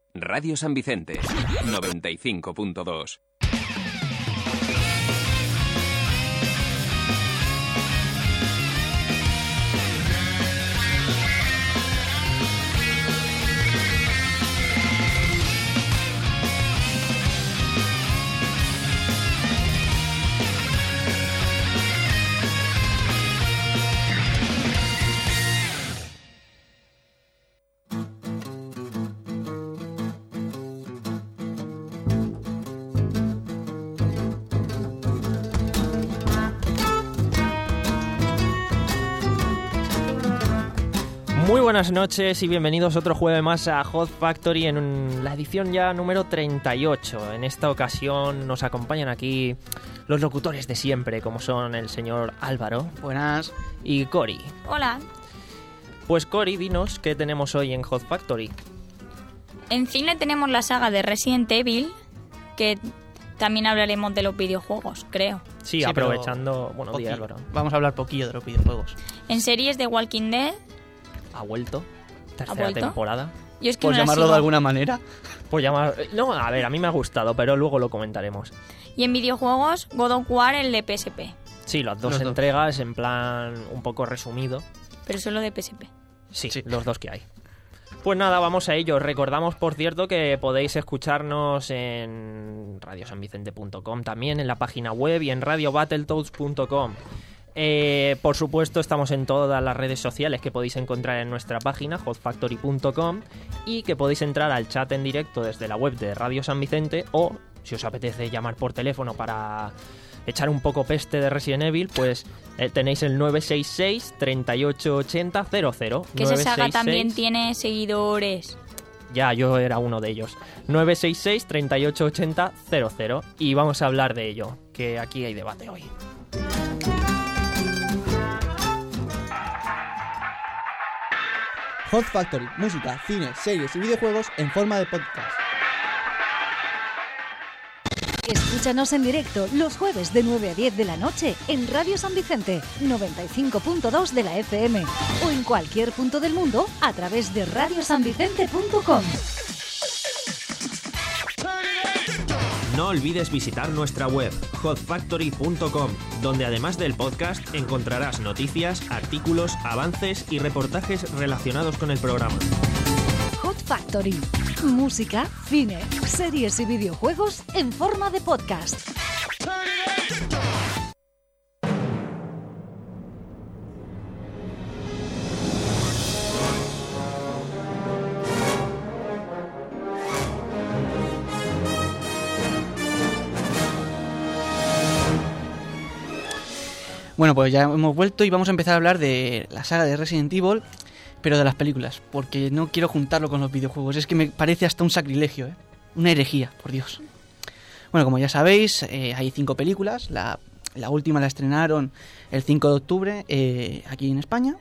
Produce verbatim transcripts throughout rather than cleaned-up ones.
Radio San Vicente, noventa y cinco punto dos. Muy buenas noches y bienvenidos otro jueves más a Hot Factory en un, la edición ya número treinta y ocho. En esta ocasión nos acompañan aquí los locutores de siempre, como son el señor Álvaro. Buenas. Y Cori. Hola. Pues Cori, dinos qué tenemos hoy en Hot Factory. En cine tenemos la saga de Resident Evil, que también hablaremos de los videojuegos, creo. Sí, Sí, aprovechando... Bueno, Poquillo. día Álvaro. Vamos a hablar poquillo de los videojuegos. En series de Walking Dead, Ha vuelto. Tercera vuelto? temporada. yo es que ¿Por no la llamarlo sigo. de alguna manera? Pues llamar... No, a ver, a mí me ha gustado, pero luego lo comentaremos. Y en videojuegos, God of War, el de P S P. Sí, las dos Los dos. entregas en plan un poco resumido. Pero solo de P S P. Sí, Sí. los dos que hay. Pues nada, vamos a ello. Recordamos, por cierto, que podéis escucharnos en radio san vicente punto com, también en la página web y en radio battletoads punto com. Eh, por supuesto, estamos en todas las redes sociales que podéis encontrar en nuestra página, hot factory punto com, y que podéis entrar al chat en directo desde la web de Radio San Vicente, o si os apetece llamar por teléfono para echar un poco peste de Resident Evil, pues eh, tenéis el nueve seis seis, treinta y ocho ochenta, cero cero. Que esa saga nueve seis seis también tiene seguidores. Ya, yo era uno de ellos. nueve seis seis, treinta y ocho ochenta, cero cero. Y vamos a hablar de ello, que aquí hay debate hoy. Hot Factory, música, cine, series y videojuegos en forma de podcast. Escúchanos en directo los jueves de nueve a diez de la noche en Radio San Vicente, noventa y cinco punto dos de la F M, o en cualquier punto del mundo a través de radio san vicente punto com. No olvides visitar nuestra web, hot factory punto com, donde además del podcast encontrarás noticias, artículos, avances y reportajes relacionados con el programa. Hot Factory, música, cine, series y videojuegos en forma de podcast. Bueno, pues ya hemos vuelto y vamos a empezar a hablar de la saga de Resident Evil, pero de las películas, porque no quiero juntarlo con los videojuegos. Es que me parece hasta un sacrilegio, ¿eh? Una herejía, por Dios. Bueno, como ya sabéis, eh, hay cinco películas. La, la última la estrenaron el cinco de octubre eh, aquí en España.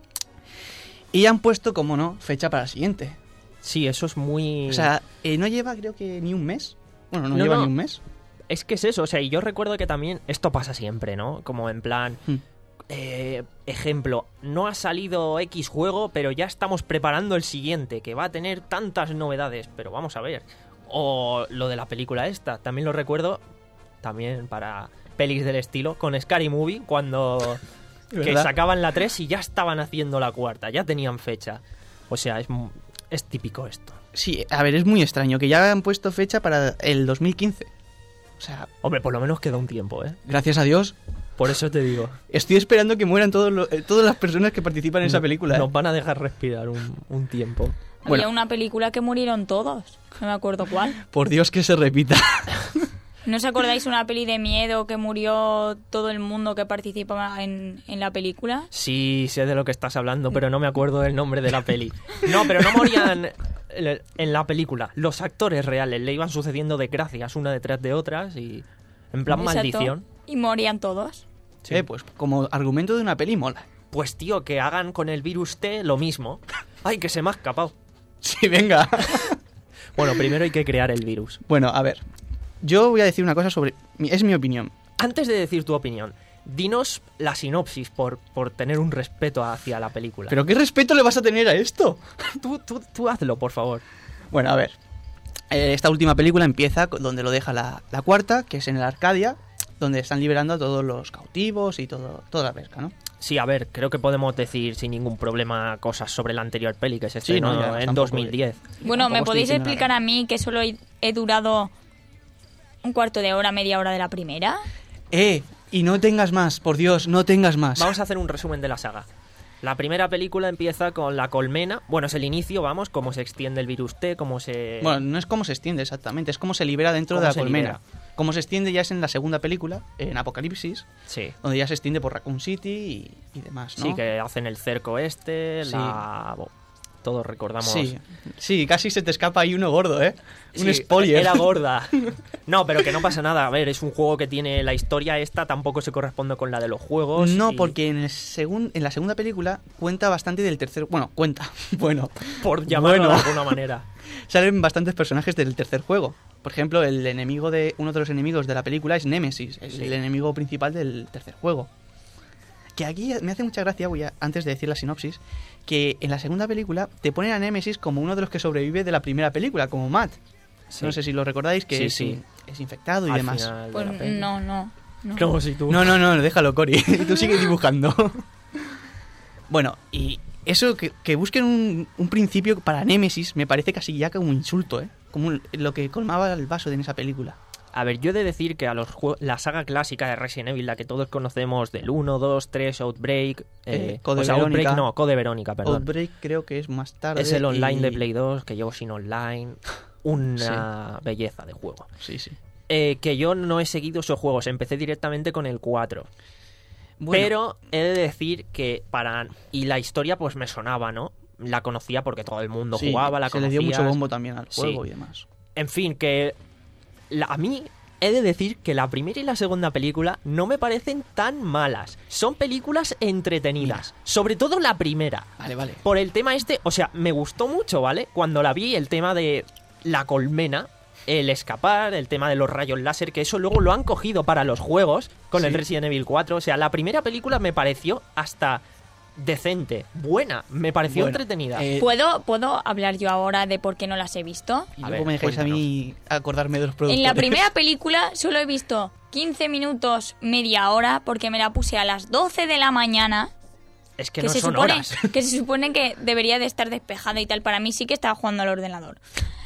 Y han puesto, como no, fecha para la siguiente. Sí, eso es muy... O sea, eh, no lleva creo que ni un mes. Bueno, no, No, lleva no. ni un mes. Es que es eso, o sea, y yo recuerdo que también esto pasa siempre, ¿no? Como en plan... Hmm. Eh, ejemplo, no ha salido X juego, pero ya estamos preparando el siguiente, que va a tener tantas novedades, pero vamos a ver. O lo de la película esta, también lo recuerdo, también para pelis del estilo, con Scary Movie, cuando que ¿Verdad? sacaban la tres y ya estaban haciendo la cuarta, ya tenían fecha. O sea, es, mu- es típico esto. Sí, a ver, es muy extraño que ya han puesto fecha para el dos mil quince. O sea, Hombre, por lo menos queda un tiempo, ¿eh? gracias a Dios. Por eso te digo. Estoy esperando que mueran todos los- eh, todas las personas que participan en esa película. ¿eh? Nos van a dejar respirar un, un tiempo. Bueno. Había una película que murieron todos. No me acuerdo cuál. Por Dios que se repita. ¿No os acordáis una peli de miedo que murió todo el mundo que participaba en, en la película? Sí, sé de lo que estás hablando, pero no me acuerdo del nombre de la peli. No, pero no morían en en la película. Los actores reales le iban sucediendo desgracias una detrás de otras y en plan Exacto. maldición. Y morían todos. Sí. Eh, pues como argumento de una peli mola. Pues tío, que hagan con el virus T lo mismo. ¡Ay, que se me ha escapado! Sí, venga. Bueno, primero hay que crear el virus. Bueno, a ver. Yo voy a decir una cosa sobre... mi- Es mi opinión. Antes de decir tu opinión, dinos la sinopsis por, por tener un respeto hacia la película. ¿Pero qué respeto le vas a tener a esto? tú, tú, tú hazlo, por favor. Bueno, a ver. eh, esta última película empieza donde lo deja la, la cuarta, que es en la Arcadia, donde están liberando a todos los cautivos y todo, toda la pesca, ¿no? Sí, a ver, creo que podemos decir sin ningún problema cosas sobre la anterior peli que se Sí, estrenó no, ya, en tampoco- dos mil diez. Bueno, ¿me Tampoco estoy podéis diciendo explicar nada. a mí que solo he, he durado un cuarto de hora, media hora de la primera? ¡Eh! Y no tengas más, por Dios, no tengas más. Vamos a hacer un resumen de la saga. La primera película empieza con la colmena. Bueno, es el inicio, vamos, cómo se extiende el virus T, cómo se... Bueno, no es cómo se extiende exactamente, es cómo se libera dentro ¿Cómo de la se colmena. libera? Cómo se extiende ya es en la segunda película, en Apocalipsis, Sí. donde ya se extiende por Raccoon City y, y demás, ¿no? Sí, que hacen el cerco este, Sí. la... bo- todos recordamos... Sí, sí, casi se te escapa ahí uno gordo, ¿eh? Un Sí, spoiler. Era gorda. No, pero que no pasa nada. A ver, es un juego que tiene la historia esta, tampoco se corresponde con la de los juegos. No, y- porque en, el segun- en la segunda película cuenta bastante del tercer... Bueno, cuenta. Bueno, Por llamarlo bueno. de alguna manera. Salen bastantes personajes del tercer juego. Por ejemplo, el enemigo de uno de los enemigos de la película es Nemesis, es Sí. el enemigo principal del tercer juego. Que aquí me hace mucha gracia, voy a, antes de decir la sinopsis, que en la segunda película te ponen a Nemesis como uno de los que sobrevive de la primera película, como Matt. Sí. No sé si lo recordáis, que Sí, es, sí. es infectado y Al demás. final de Pues la peli. no, no. no. Como si tú... No, no, no, déjalo, Cory. Tú sigue dibujando. Bueno, y eso, que, que busquen un, un principio para Némesis, me parece casi ya como un insulto, ¿eh? Como un- lo que colmaba el vaso de en esa película. A ver, yo he de decir que a los jue- la saga clásica de Resident Evil, la que todos conocemos del uno, dos, tres, Outbreak... Eh, Eh, Code o sea, Outbreak Verónica. no, Code Verónica, perdón. Outbreak creo que es más tarde. Es el online y- de Play dos, que llevo sin online. Una belleza de juego. Sí, sí. Eh, que yo no he seguido esos juegos, empecé directamente con el cuatro. Bueno, Pero he de decir que para... Y la historia pues me sonaba, ¿no? La conocía porque todo el mundo sí, jugaba, la se le dio conocías. mucho bombo también al Sí. juego y demás. En fin, que la- a mí he de decir que la primera y la segunda película no me parecen tan malas. Son películas entretenidas. Sobre todo la primera. Vale, vale. Por el tema este, o sea, me gustó mucho, ¿vale? Cuando la vi, el tema de la colmena, el escapar, el tema de los rayos láser, que eso luego lo han cogido para los juegos con el Sí. Resident Evil cuatro. O sea, la primera película me pareció hasta decente, buena, me pareció Bueno, entretenida. eh, ¿Puedo, ¿Puedo hablar yo ahora de por qué no las he visto? y a luego ver, me dejáis a mí acordarme de los productores. En la primera película solo he visto quince minutos, media hora, porque me la puse a las doce de la mañana. Es que, Que, no se son supone, horas. que se supone que debería de estar despejada y tal. Para mí sí que estaba jugando al ordenador.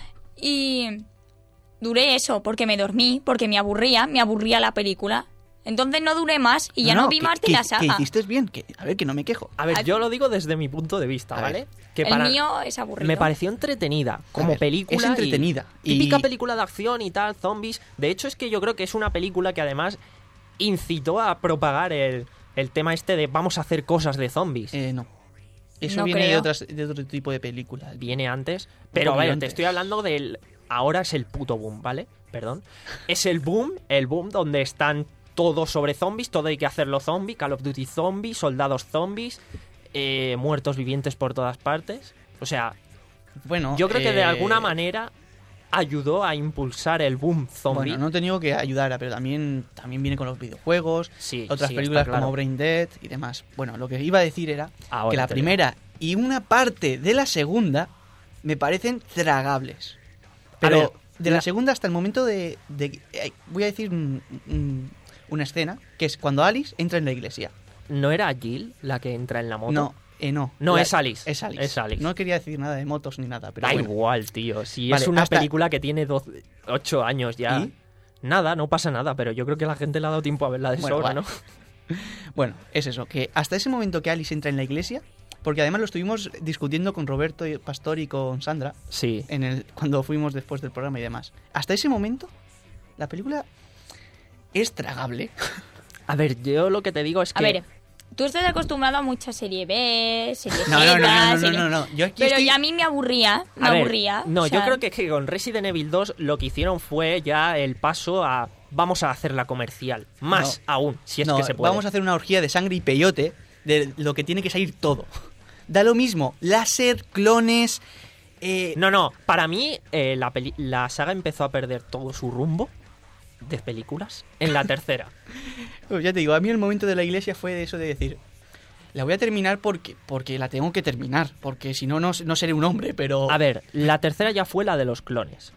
Y duré eso porque me dormí, porque me aburría, me aburría la película. Entonces no duré más y ya no, vi que- más de que- la Que saga. hiciste bien, que, a ver, que no me quejo. A ver, Ay, yo lo digo desde mi punto de vista, A ¿vale? ver. Que El para mío es aburrido. me pareció entretenida como ver, película. es entretenida, y- Típica y- película de acción y tal, zombies. De hecho, es que yo creo que es una película que además incitó a propagar el, el tema este de vamos a hacer cosas de zombies. Eh, no. Eso No viene de, creo. otras, de otro tipo de películas. Viene antes. Pero a poquito ver, te antes. estoy hablando del. Ahora es el puto boom, ¿vale? Perdón. Es el boom, el boom donde están todos sobre zombies, todo hay que hacerlo zombie, Call of Duty zombie, soldados zombies, eh, muertos vivientes por todas partes. O sea, Bueno, yo creo que de eh, alguna manera ayudó a impulsar el boom zombie. Bueno, no he tenido que ayudar, pero también, también viene con los videojuegos, Sí, otras sí, películas está claro. como Brain Dead y demás. Bueno, lo que iba a decir era Ahora que la te primera y una parte de la segunda me parecen tragables. Pero ver, de la... la- segunda hasta el momento de... de- eh, voy a decir un- un- una escena, que es cuando Alice entra en la iglesia. ¿No era Jill la que entra en la moto? No, eh, no. No, La- es Alice. Es Alice. Es Alice. No quería decir nada de motos ni nada, pero Da bueno. igual, tío. Si Vale, es una hasta- película que tiene doce, ocho años ya. ¿Y? Nada, no pasa nada, pero yo creo que la gente le ha dado tiempo a verla de Bueno, sobra, vale. ¿no? Bueno, es eso, que hasta ese momento que Alice entra en la iglesia, porque además lo estuvimos discutiendo con Roberto y- Pastor y con Sandra Sí. en el, cuando fuimos después del programa y demás. Hasta ese momento, la película es tragable. A ver, yo lo que te digo es que... A ver, tú estás acostumbrado a mucha serie B, serie Z, No, no, no, no, no, serie- no, no, no. Yo aquí Pero estoy- ya a mí me aburría, me A ver, aburría. No, o sea, yo creo que, es que con Resident Evil dos lo que hicieron fue ya el paso a... Vamos a hacerla comercial. Más No. aún, si es No, que se puede. vamos a hacer una orgía de sangre y peyote de lo que tiene que salir todo. Da lo mismo, láser, clones... eh, No, no, para mí eh, la, peli- la saga empezó a perder todo su rumbo de películas en la tercera. Pues ya te digo, a mí el momento de la iglesia fue de eso de decir, la voy a terminar porque, porque la tengo que terminar, porque si no, no, no seré un hombre, pero... A ver, la tercera ya fue la de los clones.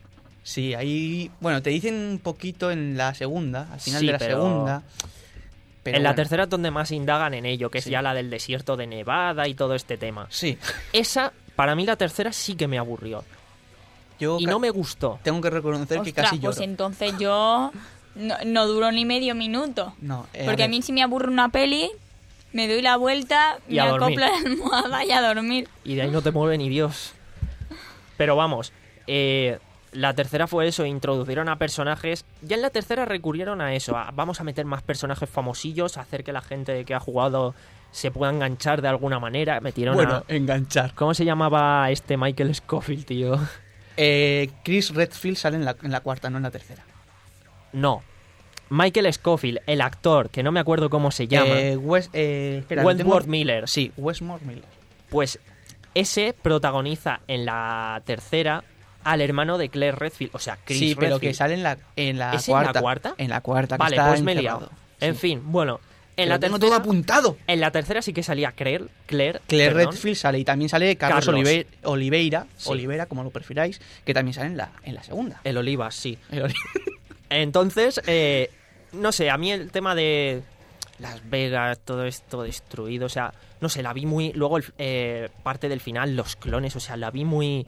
Sí, ahí... Bueno, te dicen un poquito en la segunda, al final Sí, de la pero- segunda. Pero en la bueno, tercera es donde más indagan en ello, que es Sí. ya la del desierto de Nevada y todo este tema. Sí, Esa, para mí la tercera sí que me aburrió. yo Y ca- no me gustó. tengo que reconocer que Ostras, casi lloro. pues entonces yo no, no duró ni medio minuto. No, eh, Porque a ver, mí si me aburre una peli, me doy la vuelta, Y me a acoplo dormir. a la almohada y a dormir. Y de ahí no te mueve ni Dios. Pero vamos, eh, la tercera fue eso, introducieron a personajes. Ya en la tercera recurrieron a eso, a, vamos a meter más personajes famosillos, a hacer que la gente que ha jugado se pueda enganchar de alguna manera. Metieron Bueno, a... enganchar. ¿Cómo se llamaba este Michael Scofield, tío? Eh, Chris Redfield sale en la, en la cuarta, no en la tercera. No. Michael Scofield, el actor, que no me acuerdo cómo se llama. Eh, Wes, eh, espera, lo Wentworth tengo- Miller. Sí, Westmore Miller. Pues ese protagoniza en la tercera al hermano de Claire Redfield, o sea, Chris Sí, pero que Redfield. sale en la, en la ¿Es en la cuarta. cuarta? En la cuarta, que Vale, está pues me he encerrado. liado. En Sí. fin, bueno, en Que la lo tengo tercera, todo apuntado. en la tercera sí que salía Claire, Claire, Claire perdón. Redfield sale y también sale Carlos, Carlos. Olive- Oliveira, Sí. Oliveira, como lo prefiráis, que también sale en la, en la segunda. El Olivas, sí. El Oli- Entonces, eh, no sé, a mí el tema de Las Vegas, todo esto destruido, o sea, no sé, la vi muy... Luego, el- eh, parte del final, los clones, o sea, la vi muy...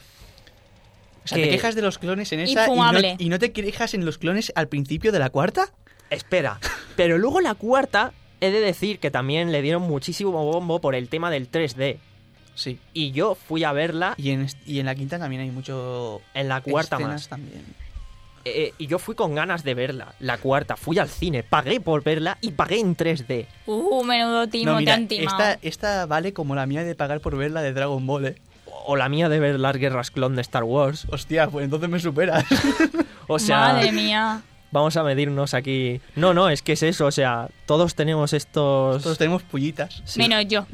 O sea, que- te quejas de los clones en esa y no, Infumable. y no te quejas en los clones al principio de la cuarta. Espera, pero luego la cuarta, he de decir que también le dieron muchísimo bombo por el tema del tres D. Sí. Y yo fui a verla Y en, est- y en la quinta también hay mucho... en la cuarta escenas más. también. Eh, y yo fui con ganas de verla, la cuarta. Fui al cine, pagué por verla y pagué en tres D. Uh, menudo timo, No, te mira, han timado. esta, esta vale como la mía de pagar por ver la de Dragon Ball, ¿eh? O la mía de ver las guerras clon de Star Wars. Hostia, pues entonces me superas. O sea, Madre mía. vamos a medirnos aquí. No, no, es que es eso, o sea, todos tenemos estos... Todos tenemos pullitas. Sí. Menos yo.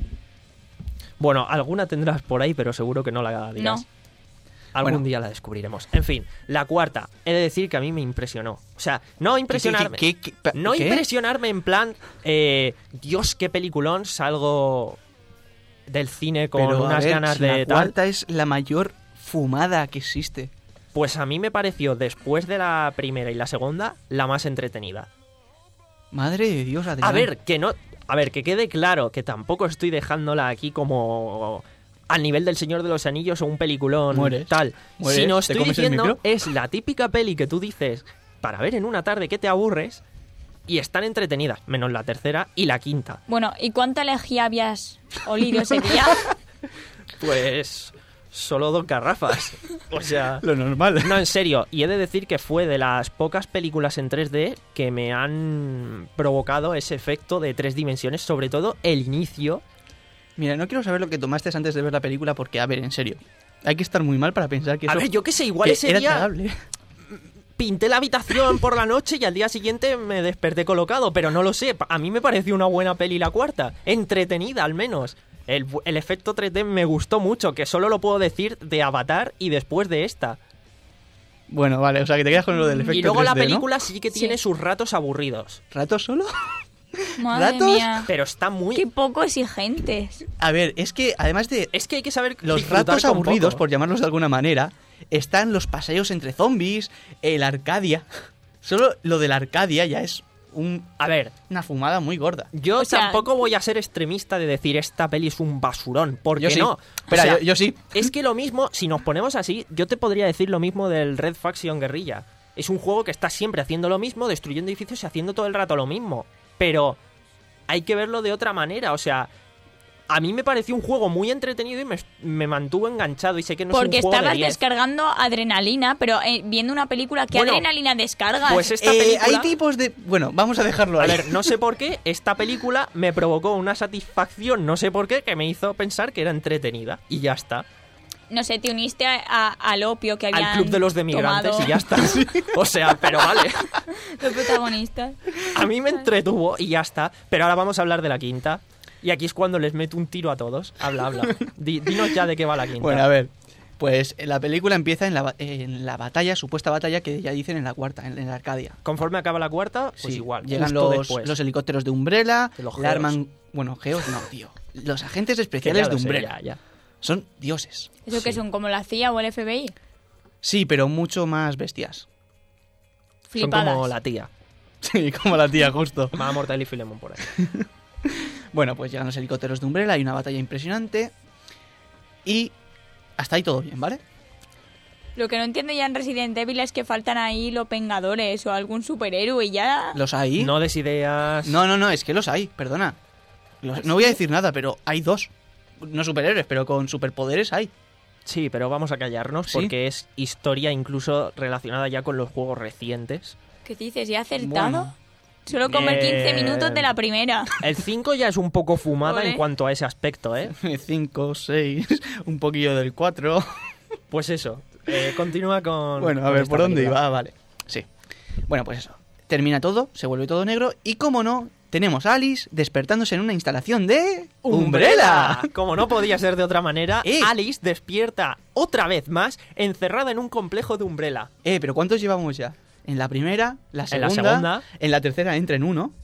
Bueno, alguna tendrás por ahí, pero seguro que no la dirás. No. Algún Bueno. día la descubriremos. En fin, la cuarta, he de decir que a mí me impresionó. O sea, no impresionarme. ¿Qué- qué- qué- no qué? impresionarme en plan, eh, Dios, qué peliculón, salgo del cine con Pero, a unas ver, ganas si de la tal. cuarta es la mayor fumada que existe. Pues a mí me pareció, después de la primera y la segunda, la más entretenida. Madre de Dios, Adrián. A ver, que no. A ver, que quede claro que tampoco estoy dejándola aquí como al nivel del Señor de los Anillos o un peliculón Mueres. tal. Mueres, Sino te estoy comes el diciendo, micro. es la típica peli que tú dices para ver en una tarde que te aburres y están entretenidas, menos la tercera y la quinta. Bueno, ¿y cuánta lejía habías olido ese día? Pues solo dos garrafas. O sea, Lo normal. no, en serio, y he de decir que fue de las pocas películas en tres D que me han provocado ese efecto de tres dimensiones, sobre todo el inicio. Mira, no quiero saber lo que tomaste antes de ver la película porque, a ver, en serio, hay que estar muy mal para pensar que A eso ver, yo qué sé, igual que ese era día tragable. pinté la habitación por la noche y al día siguiente me desperté colocado, pero no lo sé. A mí me pareció una buena peli la cuarta, entretenida al menos. El, el efecto tres D me gustó mucho, que solo lo puedo decir de Avatar y después de esta. Bueno, vale, o sea, que te quedas con lo del efecto Y luego la tres D, ¿no? película sí que Sí. tiene sus ratos aburridos, ¿Rato solo? Madre ¿Ratos? mía. pero está muy... Qué poco exigentes. A ver, es que además de Es que hay que saber los disfrutar ratos con aburridos, poco. por llamarlos de alguna manera, están los paseos entre zombies, el Arcadia. Solo lo del Arcadia ya es un- A ver, una fumada muy gorda. yo O sea- tampoco voy a ser extremista de decir esta peli es un basurón, porque Yo sí. no. Espera, O sea, yo, yo sí. Es que lo mismo, si nos ponemos así, yo te podría decir lo mismo del Red Faction Guerrilla. Es un juego que está siempre haciendo lo mismo, destruyendo edificios y haciendo todo el rato lo mismo. Pero hay que verlo de otra manera, o sea... A mí me pareció un juego muy entretenido y me, me mantuvo enganchado y sé que no Porque es un juego estabas de diez. descargando adrenalina, pero eh, viendo una película, ¿qué Bueno, adrenalina descargas? Pues esta Eh, película... hay tipos de... Bueno, vamos a dejarlo A ahí. ver, no sé por qué, esta película me provocó una satisfacción, no sé por qué, que me hizo pensar que era entretenida. Y ya está. No sé, te uniste a- a- al opio que habían Al club de los demigrantes tomado y ya está. O sea, pero vale. los protagonistas. A mí me entretuvo y ya está. Pero ahora vamos a hablar de la quinta. Y aquí es cuando les meto un tiro a todos. Habla, habla. Di- dinos ya de qué va la quinta. Bueno, a ver. Pues la película empieza en la, ba- en la batalla, supuesta batalla que ya dicen en la cuarta, en, en la Arcadia. Conforme acaba la cuarta, pues Sí, igual. Llegan justo los, después. los helicópteros de Umbrella, De los le geos. arman... Bueno, geos no, tío. Los agentes Que ya especiales lo de sé, Umbrella. ya, ya. Son dioses. ¿Eso que son como la C I A o el F B I? Sí, pero mucho más bestias. Flipadas. Son como la tía. Sí, como la tía, justo. Va Mortal y Filemón por ahí. Bueno, pues llegan los helicópteros de Umbrella, hay una batalla impresionante. Y hasta ahí todo bien, ¿vale? Lo que no entiendo ya en Resident Evil es que faltan ahí los Vengadores o algún superhéroe y ya... ¿Los hay? No des ideas. No, no, no, es que los hay, perdona. Los- no voy a decir nada, pero hay dos. No superhéroes, pero con superpoderes hay. Sí, pero vamos a callarnos ¿Sí? porque es historia incluso relacionada ya con los juegos recientes. ¿Qué dices? ¿Ya he acertado? Bueno. Solo comer quince Bien. minutos de la primera. El cinco ya es un poco fumada Ole. en cuanto a ese aspecto, ¿eh? cinco, seis, un poquillo del cuatro. Pues eso, eh, continúa con... Bueno, a con ver, esta ¿por dónde película. iba? Ah, vale. Sí. Bueno, pues eso. Termina todo, se vuelve todo negro y, como no, tenemos a Alice despertándose en una instalación de... ¡Umbrella! Como no podía ser de otra manera, Eh. Alice despierta otra vez más encerrada en un complejo de Umbrella. Eh, pero ¿cuántos llevamos ya? En la primera, la En la segunda... segunda. En la tercera entra en uno.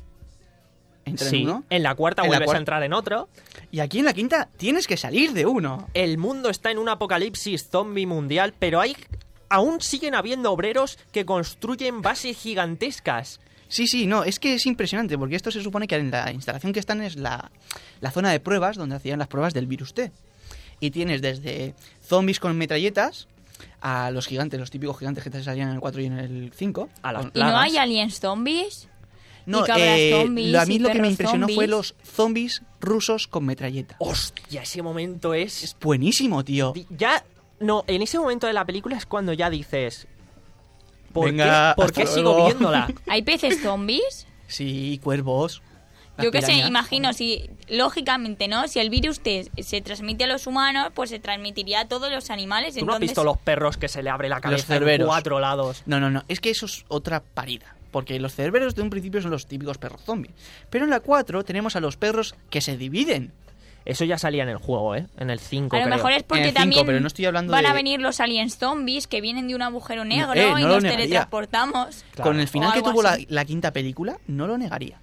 Entra Sí, en uno. en la cuarta En la vuelves cuar- a entrar en otro. Y aquí en la quinta tienes que salir de uno. El mundo está en un apocalipsis zombie mundial, pero hay... aún siguen habiendo obreros que construyen bases gigantescas. Sí, sí, no, es que es impresionante, porque esto se supone que en la instalación que están es la, la zona de pruebas, donde hacían las pruebas del virus T. Y tienes desde zombies con metralletas a los gigantes, los típicos gigantes que te salían en el cuatro y en el cinco. A las con- ¿Y no plagas. hay aliens zombies? No, y cabras eh, zombies, lo- a mí y lo que me perros impresionó zombies. fue los zombies rusos con metralleta. ¡Hostia! Ese momento es... Es buenísimo, tío. Di- Ya... No, en ese momento de la película es cuando ya dices... ¿Por Venga, qué, ¿por hasta qué sigo luego. viéndola? ¿Hay peces zombies? Sí, cuervos. las Yo qué sé, pirañas. imagino, si lógicamente, ¿no? Si el virus te, se transmite a los humanos, pues se transmitiría a todos los animales. ¿Tú no has entonces... visto los perros que se le abre la cabeza en cerberos. cuatro lados? No, no, no, es que eso es otra parida. Porque los cerberos de un principio son los típicos perros zombies. Pero en la cuatro tenemos a los perros que se dividen. Eso ya salía en el juego, ¿eh? En el cinco, A lo creo. mejor es En porque el cinco, también pero no estoy hablando van de- a venir los aliens zombies que vienen de un agujero negro eh, no y lo nos negaría. teletransportamos. Claro. Con el final O que algo tuvo la, así. la quinta película, no lo negaría.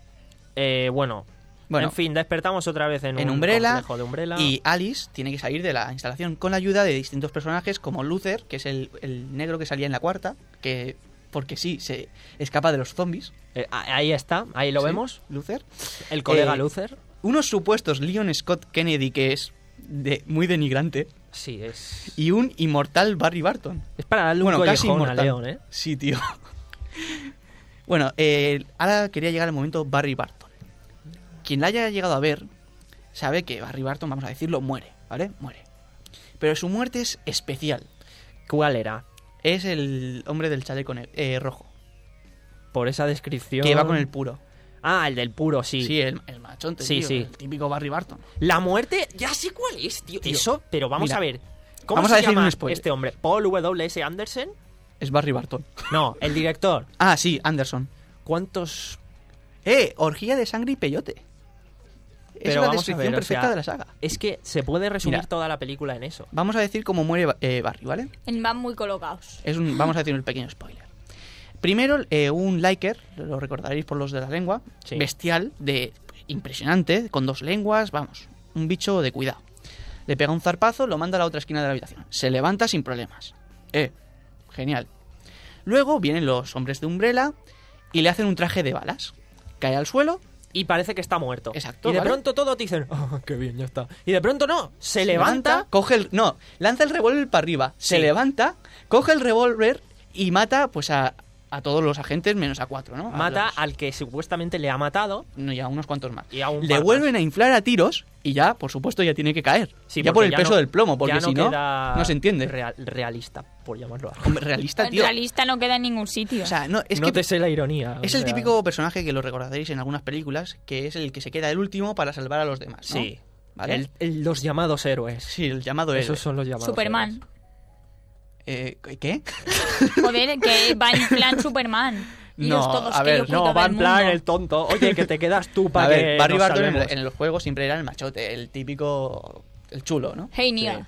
Eh, bueno, Bueno, en fin, despertamos otra vez en, en un Umbrella, complejo de Umbrella. y Alice tiene que salir de la instalación con la ayuda de distintos personajes como Luther, que es el, el negro que salía en la cuarta, que porque sí, se escapa de los zombies. Eh, a- ahí está, ahí lo ¿Sí? vemos. Luther. El colega Eh, Luther. Unos supuestos Leon Scott Kennedy, que es de, muy denigrante, Sí, es... y un inmortal Barry Barton. Es para darle Bueno, un casi collejón a inmortal. León, ¿eh? Sí, tío. Bueno, eh, ahora quería llegar al momento Barry Barton. Quien la haya llegado a ver sabe que Barry Barton, vamos a decirlo, muere, ¿vale? Muere. Pero su muerte es especial. ¿Cuál era? Es el hombre del chaleco ne- eh, rojo, Por esa descripción... que va con el puro. Ah, el del puro, sí. Sí, el, el machonte, Sí, tío, sí. el típico Barry Barton. La muerte, ya sé cuál es, tío. Tío, Eso, pero vamos mira, a ver. ¿Cómo vamos se a decir llama un spoiler. este hombre? ¿Paul W S. Anderson? Es Barry Barton. No, el director. Ah, sí, Anderson. ¿Cuántos...? ¡Eh! Orgía de sangre y peyote. Es Pero la vamos a descripción ver, o perfecta sea, de la saga. Es que se puede resumir Mira. toda la película en eso. Vamos a decir cómo muere eh, Barry, ¿vale? Van muy colocados. Es un, vamos a decir un pequeño spoiler. Primero, eh, un Liker, lo recordaréis por los de la lengua, Sí. bestial, de impresionante, con dos lenguas, vamos, un bicho de cuidado. Le pega un zarpazo, lo manda a la otra esquina de la habitación. Se levanta sin problemas. Eh, genial. Luego vienen los hombres de Umbrella y le hacen un traje de balas. Cae al suelo. Y parece que está muerto. Exacto, Y de ¿vale? pronto todos dicen, oh, qué bien, ya está. Y de pronto no, se, levanta, coge el... No, lanza el revólver para arriba, se Sí. levanta, coge el revólver y mata pues a, a todos los agentes menos a cuatro, ¿no? A mata los- al que supuestamente le ha matado. No, ya unos cuantos más. Y a un Le par vuelven más. a inflar a tiros y ya, por supuesto, ya tiene que caer. Sí, ya porque por el ya peso no- del plomo, porque ya no si no, queda no se entiende. real- realista, por llamarlo así. Hombre, realista, En tío. realista no queda en ningún sitio. O sea, no, es no que te sé la ironía. es o el sea, típico personaje que lo recordaréis en algunas películas, que es el que se queda el último para salvar a los demás, ¿no? Sí. ¿Vale? El- el- los llamados héroes. Sí, el llamado héroe. Esos son los llamados Superman. héroes. Eh, ¿Qué? Joder, que va en plan Superman. Y No, los todos a que ver, yo fui No, todo va el en plan mundo. el tonto. Oye, que te quedas tú A para ver, que Barry nos Barton en, salvemos. en los juegos siempre era el machote, el típico... el chulo, ¿no? Hey, nigga.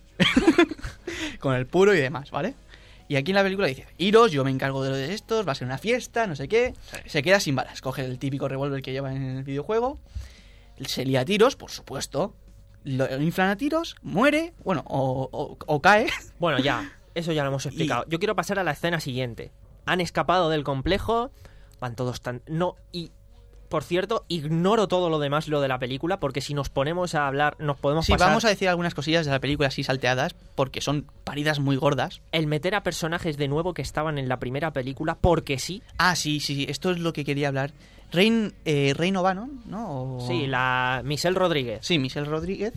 Con el puro y demás, ¿vale? Y aquí en la película dice, iros, yo me encargo de lo de estos, va a ser una fiesta, no sé qué. Se queda sin balas, coge el típico revólver que lleva en el videojuego, se lía a tiros, por supuesto, lo inflan a tiros, muere, bueno, o, o- o cae. Bueno, ya. Eso ya lo hemos explicado. Y- Yo quiero pasar a la escena siguiente. Han escapado del complejo, van todos tan... No, y... Por cierto, ignoro todo lo demás, lo de la película, porque si nos ponemos a hablar, nos podemos Sí, pasar... vamos a decir algunas cosillas de la película así salteadas, porque son paridas muy gordas. El meter a personajes de nuevo que estaban en la primera película, porque sí. Ah, sí, sí, esto es lo que quería hablar. Rain, eh, Rain O'Bannon, ¿no? O- Sí, la Michelle Rodríguez. Sí, Michelle Rodríguez.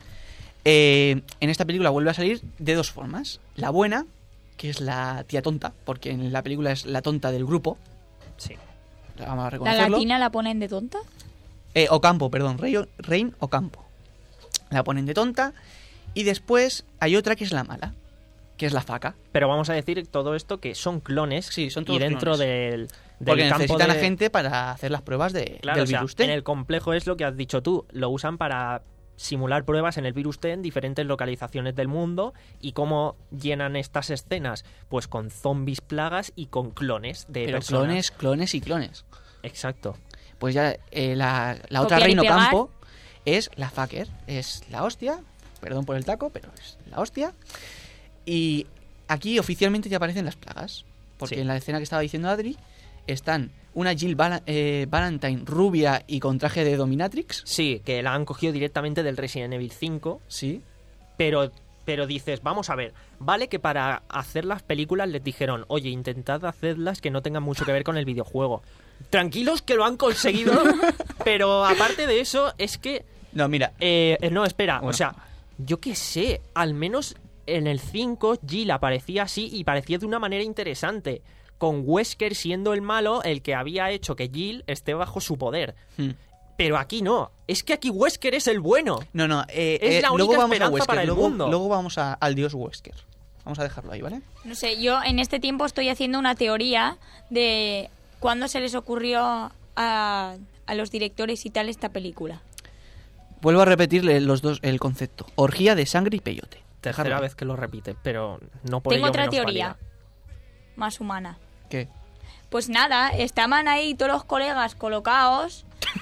Eh, en esta película vuelve a salir de dos formas. La buena, que es la tía tonta, porque en la película es la tonta del grupo. Sí. Vamos a ¿La reconocerlo. latina la ponen de tonta? Eh, Ocampo, perdón, Rey- Rain Ocampo. La ponen de tonta. Y después hay otra que es la mala, que es la faca. Pero vamos a decir todo esto que son clones. Sí, son y todos dentro clones. del, del Porque campo necesitan de... a gente para hacer las pruebas de, Claro, del o sea, virus T. en el complejo es lo que has dicho tú. Lo usan para simular pruebas en el virus T en diferentes localizaciones del mundo. ¿Y cómo llenan estas escenas? Pues con zombies, plagas y con clones de Pero personas. clones, clones y clones. Exacto. Pues ya eh, la, la otra Copiar y Reino pegar. Campo es la fucker. Es la hostia. Perdón por el taco, pero es la hostia. Y aquí oficialmente ya aparecen las plagas. Porque Sí. en la escena que estaba diciendo Adri están una Jill Val- eh, Valentine rubia y con traje de Dominatrix. Sí, que la han cogido directamente del Resident Evil cinco. Sí. Pero, pero dices, vamos a ver, vale que para hacer las películas les dijeron, oye, intentad hacerlas que no tengan mucho que ver con el videojuego. Tranquilos que lo han conseguido, pero aparte de eso, es que... No, mira. eh, eh, no, espera, Bueno. o sea, yo qué sé, al menos en el cinco Jill aparecía así y parecía de una manera interesante, con Wesker siendo el malo el que había hecho que Jill esté bajo su poder. Hmm. Pero aquí no, es que aquí Wesker es el bueno. No, no. eh, Es eh, la luego única vamos a esperanza Wesker. para el luego, mundo. luego vamos a- al dios Wesker. Vamos a dejarlo ahí, ¿vale? No sé, yo en este tiempo estoy haciendo una teoría de cuándo se les ocurrió a, a los directores y tal esta película. Vuelvo a repetirle los dos el concepto. Orgía de sangre y peyote. Tercera Dejarlo. vez que lo repite, pero no por Tengo ello otra menos teoría, válida. más humana. ¿Qué? Pues nada, estaban ahí todos los colegas colocados.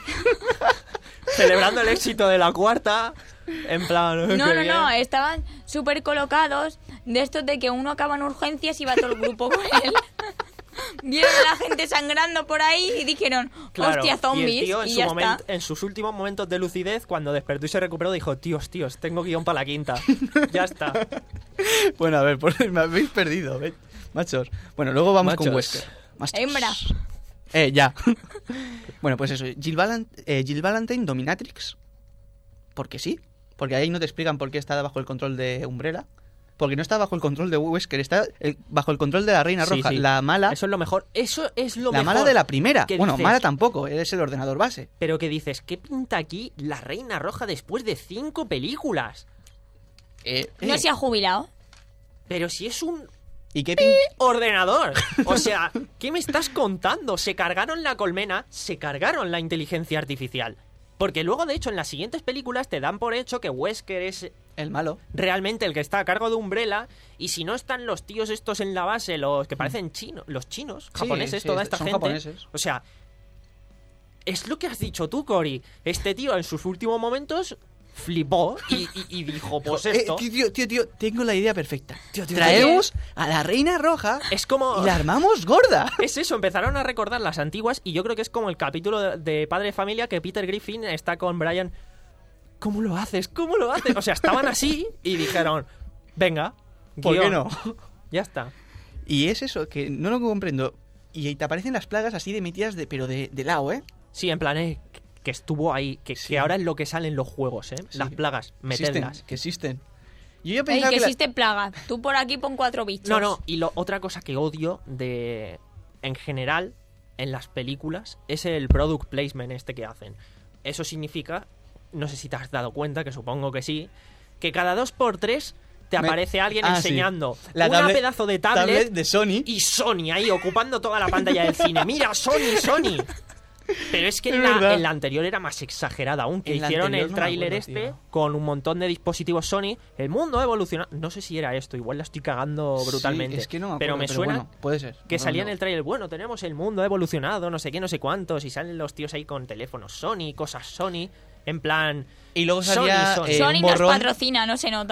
Celebrando el éxito de la cuarta, en plan... No, qué no, bien. no, estaban súper colocados de estos de que uno acaba en urgencias y va todo el grupo con él. Vieron a la gente sangrando por ahí y dijeron, Claro, hostia, y zombies, el tío en, y su ya momento- está. en sus últimos momentos de lucidez, cuando despertó y se recuperó, dijo, tíos, tíos, tengo guión para la quinta. Ya está. Bueno, a ver, por- me habéis perdido, ¿ves? Machos. Bueno, luego vamos Machos. con Wesker. Machos. Hembra. Eh, ya. Bueno, pues eso. Jill, Valant- eh, Jill Valentine, Dominatrix. Porque sí. Porque ahí no te explican por qué está bajo el control de Umbrella. Porque no está bajo el control de Wesker, está el- bajo el control de la Reina Sí, Roja. sí. La mala. Eso es lo mejor. Eso es lo la mejor. mala de la primera. ¿Qué Bueno, dices? mala tampoco, es el ordenador base. Pero que dices, ¿qué pinta aquí la Reina Roja después de cinco películas? Eh, No eh, se ha jubilado. Pero si es un ¿Y qué pin- ordenador. O sea, ¿qué me estás contando? Se cargaron la colmena, se cargaron la inteligencia artificial. Porque luego, de hecho, en las siguientes películas te dan por hecho que Wesker es El malo. realmente el que está a cargo de Umbrella, y si no están los tíos estos en la base, los que parecen chinos, los chinos, Sí, japoneses, sí, toda esta son gente. japoneses. O sea, es lo que has dicho tú, Cory. Este tío en sus últimos momentos flipó y, y- y dijo, pues Eh, esto. tío, tío, tío, tío, tengo la idea perfecta. Tío, tío, Traemos a la Reina Roja Es como... y la armamos gorda. Es eso, empezaron a recordar las antiguas y yo creo que es como el capítulo de, de Padre de Familia que Peter Griffin está con Brian. ¿Cómo lo haces? ¿Cómo lo haces? O sea, estaban así y dijeron, venga, ¿Por qué guión. no? Ya está. Y es eso, que no lo comprendo. Y te aparecen las plagas así de metidas, de, pero de, de lado, ¿eh? Sí, en plan, eh, que estuvo ahí, que, Sí. que ahora es lo que sale en los juegos, ¿eh? Sí. Las plagas, Existen, metedlas. que existen. Yo ya Ey, pensaba que que la- existe plaga. Tú por aquí pon cuatro bichos. No, no, y lo, otra cosa que odio de en general en las películas es el product placement este que hacen. Eso significa, no sé si te has dado cuenta, que supongo que sí, que cada dos por tres te Me- aparece alguien Ah, sí. enseñando La una tablet- pedazo de tablet, tablet de Sony. y Sony ahí ocupando toda la pantalla del cine. Mira, Sony, Sony. Pero es que Es en, la, verdad. en la anterior era más exagerada aún, que En la hicieron anterior el no me tráiler acuerdo, este tío. con un montón de dispositivos Sony. El mundo ha evolucionado. No sé si era esto, igual la estoy cagando brutalmente. Sí, es que no me pero acuerdo, me suena bueno, puede ser. que No, salía en no. el tráiler, bueno, tenemos el mundo ha evolucionado, no sé qué, no sé cuántos, y salen los tíos ahí con teléfonos Sony, cosas Sony, en plan... Y luego Sony, salía Sony. eh, Sony un nos borrón. patrocina, no se nota.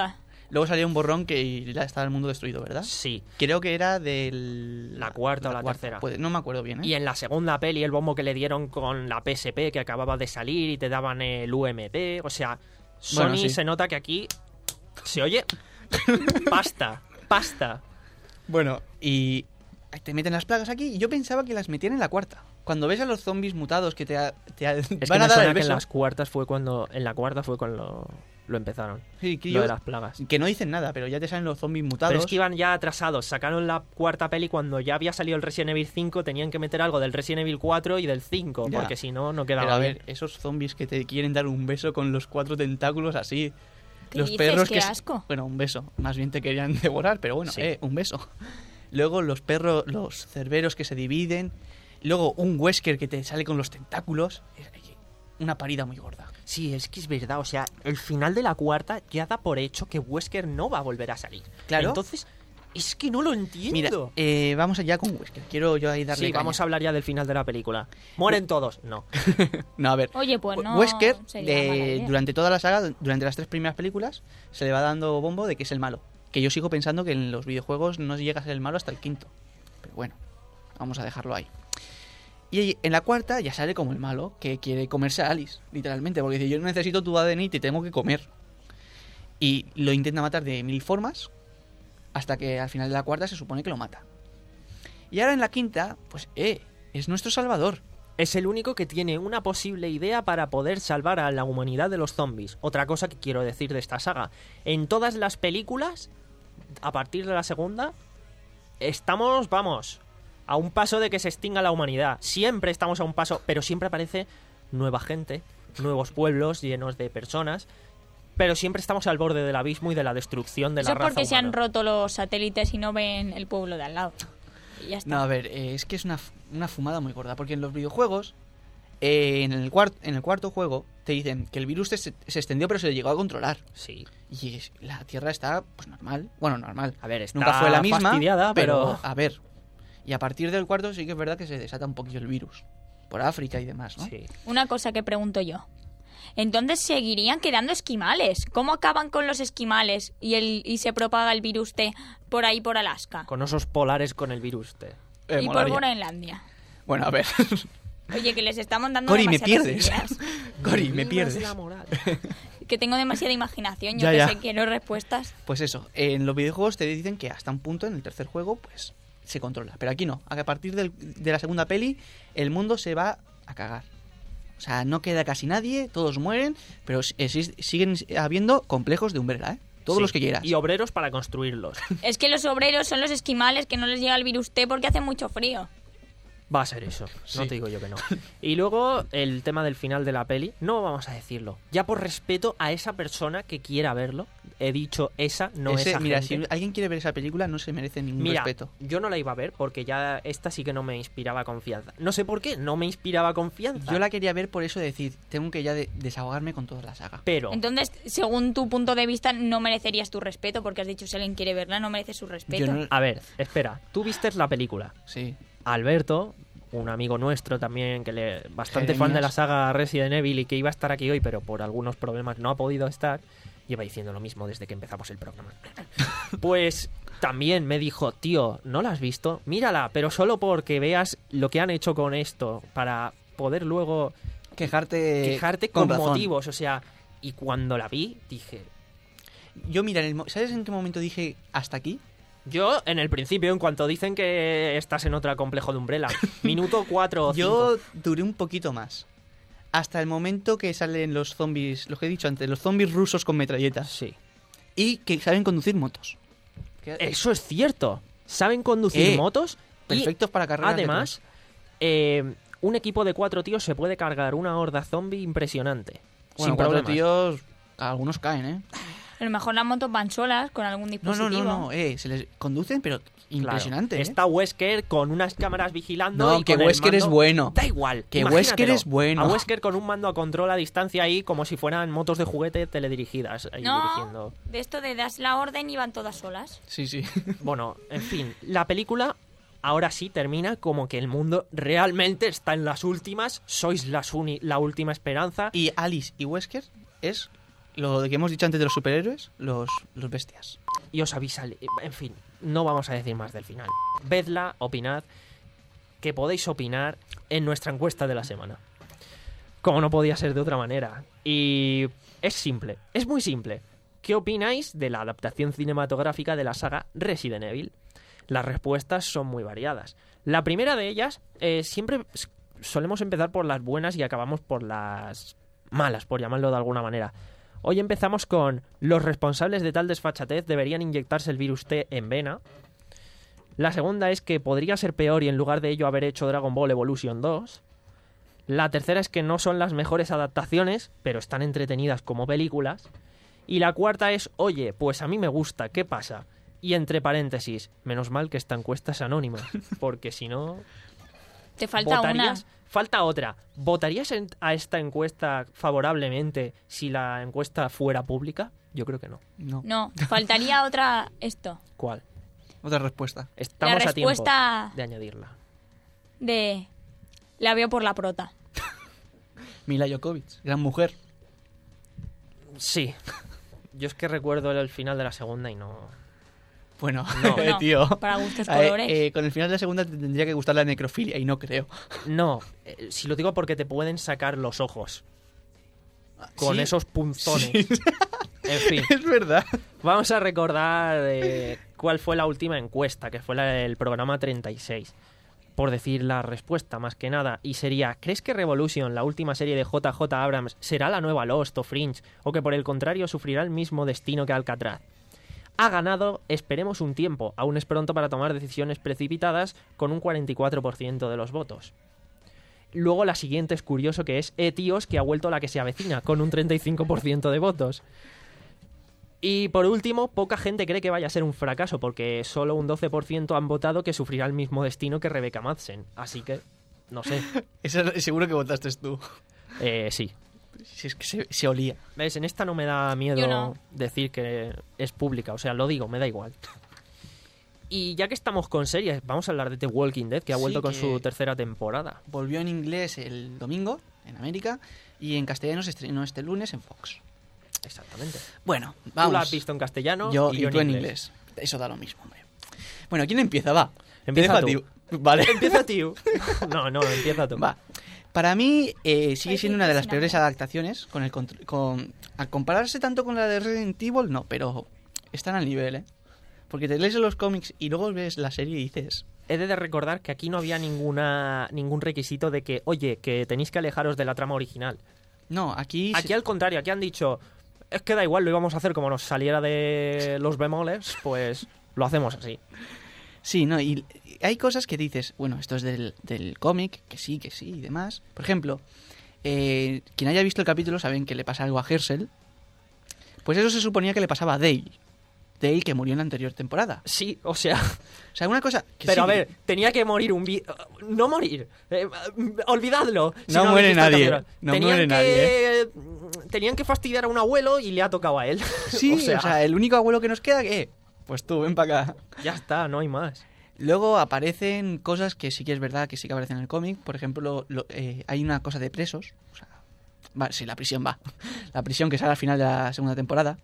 Luego salió un borrón que ya estaba el mundo destruido, ¿verdad? Sí. Creo que era del... La cuarta o la tercera. Puede- no me acuerdo bien, ¿eh? Y en la segunda peli, el bombo que le dieron con la P S P que acababa de salir y te daban el U M P. O sea, Sony Bueno, sí. se nota que aquí se oye pasta, pasta. Bueno, y te meten las plagas aquí y yo pensaba que las metían en la cuarta. Cuando ves a los zombies mutados que te, a- te a- Es van que a me dar suena el que en beso. las cuartas fue cuando, en la cuarta fue cuando lo empezaron. Sí, que Lo yo- de las plagas. que no dicen nada, pero ya te salen los zombies mutados. Pero es que iban ya atrasados. Sacaron la cuarta peli cuando ya había salido el Resident Evil cinco. Tenían que meter algo del Resident Evil cuatro y del cinco. Ya. Porque si no, no quedaba Pero a bien. ver, esos zombies que te quieren dar un beso con los cuatro tentáculos así. ¿Qué Los dices? perros ¡Qué que s- asco! Bueno, un beso. Más bien te querían devorar, pero bueno, Sí. eh, un beso. Luego los perros, los cerberos que se dividen. Luego un Wesker que te sale con los tentáculos. Es- Una parida muy gorda. Sí, es que es verdad. O sea, el final de la cuarta ya da por hecho que Wesker no va a volver a salir. Claro. Entonces, es que no lo entiendo. Mira, eh, vamos allá con Wesker. Quiero yo ahí darle sí, vamos a caña. hablar ya del final de la película. ¿Mueren todos? No. No, a ver. Oye, pues no Wesker, sería mala de- idea. durante toda la saga, durante las tres primeras películas, se le va dando bombo de que es el malo. Que yo sigo pensando que en los videojuegos no llega a ser el malo hasta el quinto. Pero bueno, vamos a dejarlo ahí. Y en la cuarta ya sale como el malo, que quiere comerse a Alice, literalmente. Porque dice, yo necesito tu A D N y te tengo que comer. Y lo intenta matar de mil formas, hasta que al final de la cuarta se supone que lo mata. Y ahora en la quinta, pues, eh, es nuestro salvador. Es el único que tiene una posible idea para poder salvar a la humanidad de los zombies. Otra cosa que quiero decir de esta saga. En todas las películas, a partir de la segunda, estamos, vamos, a un paso de que se extinga la humanidad. Siempre estamos a un paso, pero siempre aparece nueva gente, nuevos pueblos llenos de personas. Pero siempre estamos al borde del abismo y de la destrucción de Eso la es raza porque se han humana. roto los satélites y no ven el pueblo de al lado. Y ya está. No, a ver, eh, es que es una, f- una fumada muy gorda, porque en los videojuegos, eh, en, el cuart- en el cuarto juego, te dicen que el virus se, se extendió pero se le llegó a controlar. Sí. Y es- la Tierra está, pues normal, bueno, normal. A ver, está Nunca fue la misma, fastidiada, pero... a ver. Y a partir del cuarto sí que es verdad que se desata un poquillo el virus. Por África y demás, ¿no? Sí. Una cosa que pregunto yo. Entonces seguirían quedando esquimales. ¿Cómo acaban con los esquimales y el y se propaga el virus T por ahí por Alaska? Con osos polares con el virus T. Eh, y por molaría. Groenlandia. Bueno, a ver. Oye, que les estamos dando Cori, me demasiadas pierdes. ideas. Cori, me Minas de pierdes. la moral. Que tengo demasiada imaginación. Yo Ya, que ya. sé, quiero respuestas. Pues eso, en los videojuegos te dicen que hasta un punto en el tercer juego, pues se controla. Pero aquí no. A partir del- de la segunda peli, el mundo se va a cagar. O sea, no queda casi nadie, todos mueren, pero exis- siguen habiendo complejos de Umbrella, ¿eh? Todos Sí. los que quieras. Y obreros para construirlos. Es que los obreros son los esquimales que no les llega el virus T porque hace mucho frío. Va a ser eso, no Sí. te digo yo que no. Y luego el tema del final de la peli, no vamos a decirlo. Ya por respeto a esa persona que quiera verlo, he dicho esa, no Ese- esa mira, gente. si alguien quiere ver esa película, no se merece ningún Mira, respeto. yo no la iba a ver porque ya esta sí que no me inspiraba confianza. No sé por qué, no me inspiraba confianza. Yo la quería ver por eso de decir, tengo que ya de- desahogarme con toda la saga. Pero, Entonces, según tu punto de vista, no merecerías tu respeto porque has dicho si alguien quiere verla, no merece su respeto. Yo no- a ver, espera, tú viste la película. Sí. Alberto, un amigo nuestro también, que le bastante fan de la Jeremías. saga Resident Evil y que iba a estar aquí hoy, pero por algunos problemas no ha podido estar, lleva diciendo lo mismo desde que empezamos el programa. Pues también me dijo, tío, ¿no la has visto? Mírala, pero solo porque veas lo que han hecho con esto, para poder luego Quejarte, quejarte con, razón. motivos, o sea, y cuando la vi, dije... Yo, mira, en el mo- ¿sabes en qué momento dije hasta aquí? Yo, en el principio, en cuanto dicen que estás en otro complejo de Umbrella, minuto cuatro o Yo cinco. duré un poquito más. Hasta el momento que salen los zombies, lo que he dicho antes, los zombies rusos con metralletas. Sí. Y que saben conducir motos. Que- Eso es cierto. Saben conducir Eh, motos y Perfectos para carreras de además eh, un equipo de cuatro tíos se puede cargar una horda zombie impresionante. cross. Bueno, sin cuatro problemas. tíos, algunos caen, ¿eh? A lo mejor las motos van solas con algún No, dispositivo. no, no, no, eh, se les conducen, pero Claro. impresionante, ¿eh? Está Wesker con unas cámaras vigilando. No, y que con el Wesker es mando- bueno. Da igual. Que imagínatelo. Wesker es bueno. A Wesker con un mando a control a distancia ahí, como si fueran motos de juguete teledirigidas. Ahí No, dirigiendo. de esto de das la orden y van todas solas. Sí, sí. Bueno, en fin, la película ahora sí termina como que el mundo realmente está en las últimas, sois las uni- la última esperanza. Y Alice y Wesker es lo que hemos dicho antes de los superhéroes, los, los bestias. Y os avisa, en fin, no vamos a decir más del final. Vedla, opinad, que podéis opinar en nuestra encuesta de la semana. Como no podía ser de otra manera. Y es simple, es muy simple. ¿Qué opináis de la adaptación cinematográfica de la saga Resident Evil? Las respuestas son muy variadas. La primera de ellas, eh, siempre solemos empezar por las buenas y acabamos por las malas, por llamarlo de alguna manera. Hoy empezamos con: los responsables de tal desfachatez deberían inyectarse el virus T en vena. La segunda es que podría ser peor y en lugar de ello haber hecho Dragon Ball Evolution dos. La tercera es que no son las mejores adaptaciones, pero están entretenidas como películas. Y la cuarta es: oye, pues a mí me gusta, ¿qué pasa? Y entre paréntesis, menos mal que esta encuesta es anónima, porque si no... Te falta una. Falta otra. ¿Votarías en- a esta encuesta favorablemente si la encuesta fuera pública? Yo creo que no. No. No, faltaría otra esto. ¿Cuál? Otra respuesta. Estamos La a tiempo respuesta de añadirla. de... La veo por la prota. Mila Jokovic, gran mujer. Sí. Yo es que recuerdo el final de la segunda y no... Bueno, No. No, tío. para gustos Eh, colores. eh, con el final de la segunda te tendría que gustar la necrofilia y no creo. No, eh, si lo digo porque te pueden sacar los ojos. Con ¿Sí? esos punzones. Sí. En fin, Es verdad. vamos a recordar eh, cuál fue la última encuesta, que fue la del programa treinta y seis. Por decir la respuesta, más que nada. Y sería: ¿crees que Revolution, la última serie de J J Abrams, será la nueva Lost o Fringe? ¿O que por el contrario sufrirá el mismo destino que Alcatraz? Ha ganado Esperemos un tiempo. Aún es pronto para tomar decisiones precipitadas, con un cuarenta y cuatro por ciento de los votos. Luego la siguiente es curioso, que es Eh tíos, que ha vuelto la que se avecina, con un treinta y cinco por ciento de votos. Y por último, poca gente cree que vaya a ser un fracaso, porque solo un doce por ciento han votado que sufrirá el mismo destino que Rebecca Madsen. Así que, no sé. Esa, seguro que votaste tú. Eh, sí. Si es que se, se olía. ¿Ves? En esta no me da miedo Yo no. decir que es pública. O sea, lo digo, me da igual. Y ya que estamos con series, vamos a hablar de The Walking Dead, que ha Sí, vuelto con que- su tercera temporada. Volvió en inglés el domingo, en América, y en castellano se estrenó este lunes en Fox. Exactamente. Bueno, Tú vamos. la has visto en castellano yo y y, yo tú en en inglés. inglés. Eso da lo mismo, hombre. Bueno, ¿quién empieza? Va. Empieza Te dejo tú. a ti. Vale. Empieza tío. No, no, empieza tú. Va. Para mí eh, sigue Ay, siendo qué una de las impresionante. peores adaptaciones. Con el contr- con Al compararse tanto con la de Resident Evil, no, pero están al nivel, ¿eh? Porque te lees los cómics y luego ves la serie y dices... He de recordar que aquí no había ninguna ningún requisito de que, oye, que tenéis que alejaros de la trama original. No, aquí... Aquí al contrario, aquí han dicho, es que da igual, lo íbamos a hacer como nos saliera de los bemoles, pues lo hacemos así. Sí, no, y hay cosas que dices, bueno, esto es del, del cómic, que sí, que sí, y demás. Por ejemplo, eh, quien haya visto el capítulo saben que le pasa algo a Herschel. Pues eso se suponía que le pasaba a Dale. Dale, que murió en la anterior temporada. Sí, o sea, O sea, una cosa... Que pero sí, a ver, tenía que morir un... vi- No morir, eh, olvidadlo. si No habéis muere visto el nadie, capítulo. no Tenían muere que... Tenían que fastidiar a un abuelo y le ha tocado a él. Sí, o sea, el único abuelo que nos queda, ¿qué? Pues tú, ven para acá. ya está, no hay más. Luego aparecen cosas que sí que es verdad que sí que aparecen en el cómic. Por ejemplo, lo- eh, hay una cosa de presos. O sea, va, sí, la prisión va. La prisión que sale al final de la segunda temporada.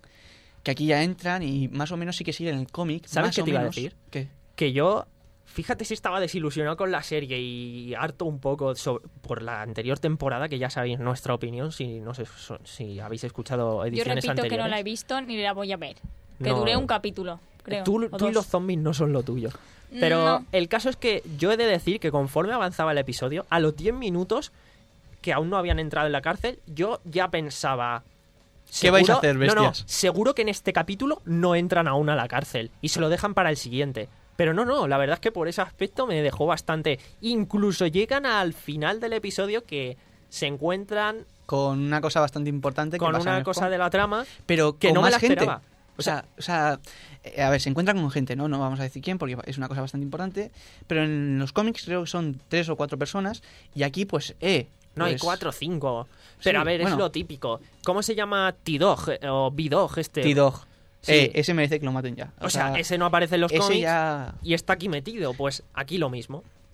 Que aquí ya entran y más o menos sí que sigue en el cómic. ¿Sabes más qué o te iba a menos. decir? ¿Qué? Que yo, fíjate si estaba desilusionado con la serie y harto un poco sobre- por la anterior temporada, que ya sabéis nuestra opinión, si no sé so- si habéis escuchado Yo ediciones repito anteriores. que no la he visto ni la voy a ver. Que No. duré un capítulo, creo. Tú, o tú y dos. los zombies no son lo tuyo. Pero No. el caso es que yo he de decir que conforme avanzaba el episodio, a los diez minutos que aún no habían entrado en la cárcel, yo ya pensaba... ¿Qué vais a seguro- hacer, No, no, bestias? seguro que en este capítulo no entran aún a la cárcel y se lo dejan para el siguiente. Pero no, no, la verdad es que por ese aspecto me dejó bastante. Incluso llegan al final del episodio que se encuentran Con una cosa bastante importante. que con pasa en una el cosa cómic. de la trama Pero que con no me más la gente. esperaba. O sea, o sea, eh, a ver, se encuentran con gente, ¿no? No vamos a decir quién porque es una cosa bastante importante. Pero en los cómics creo que son tres o cuatro personas. Y aquí, pues, eh. No, hay pues, cuatro o cinco. Pero Sí, a ver, bueno. es lo típico. ¿Cómo se llama T-Dog eh, o B-Dog este? T-Dog. Sí. Eh, ese merece que lo maten ya. O sea, ese no aparece en los ese cómics ya... y está aquí metido. Pues aquí lo mismo.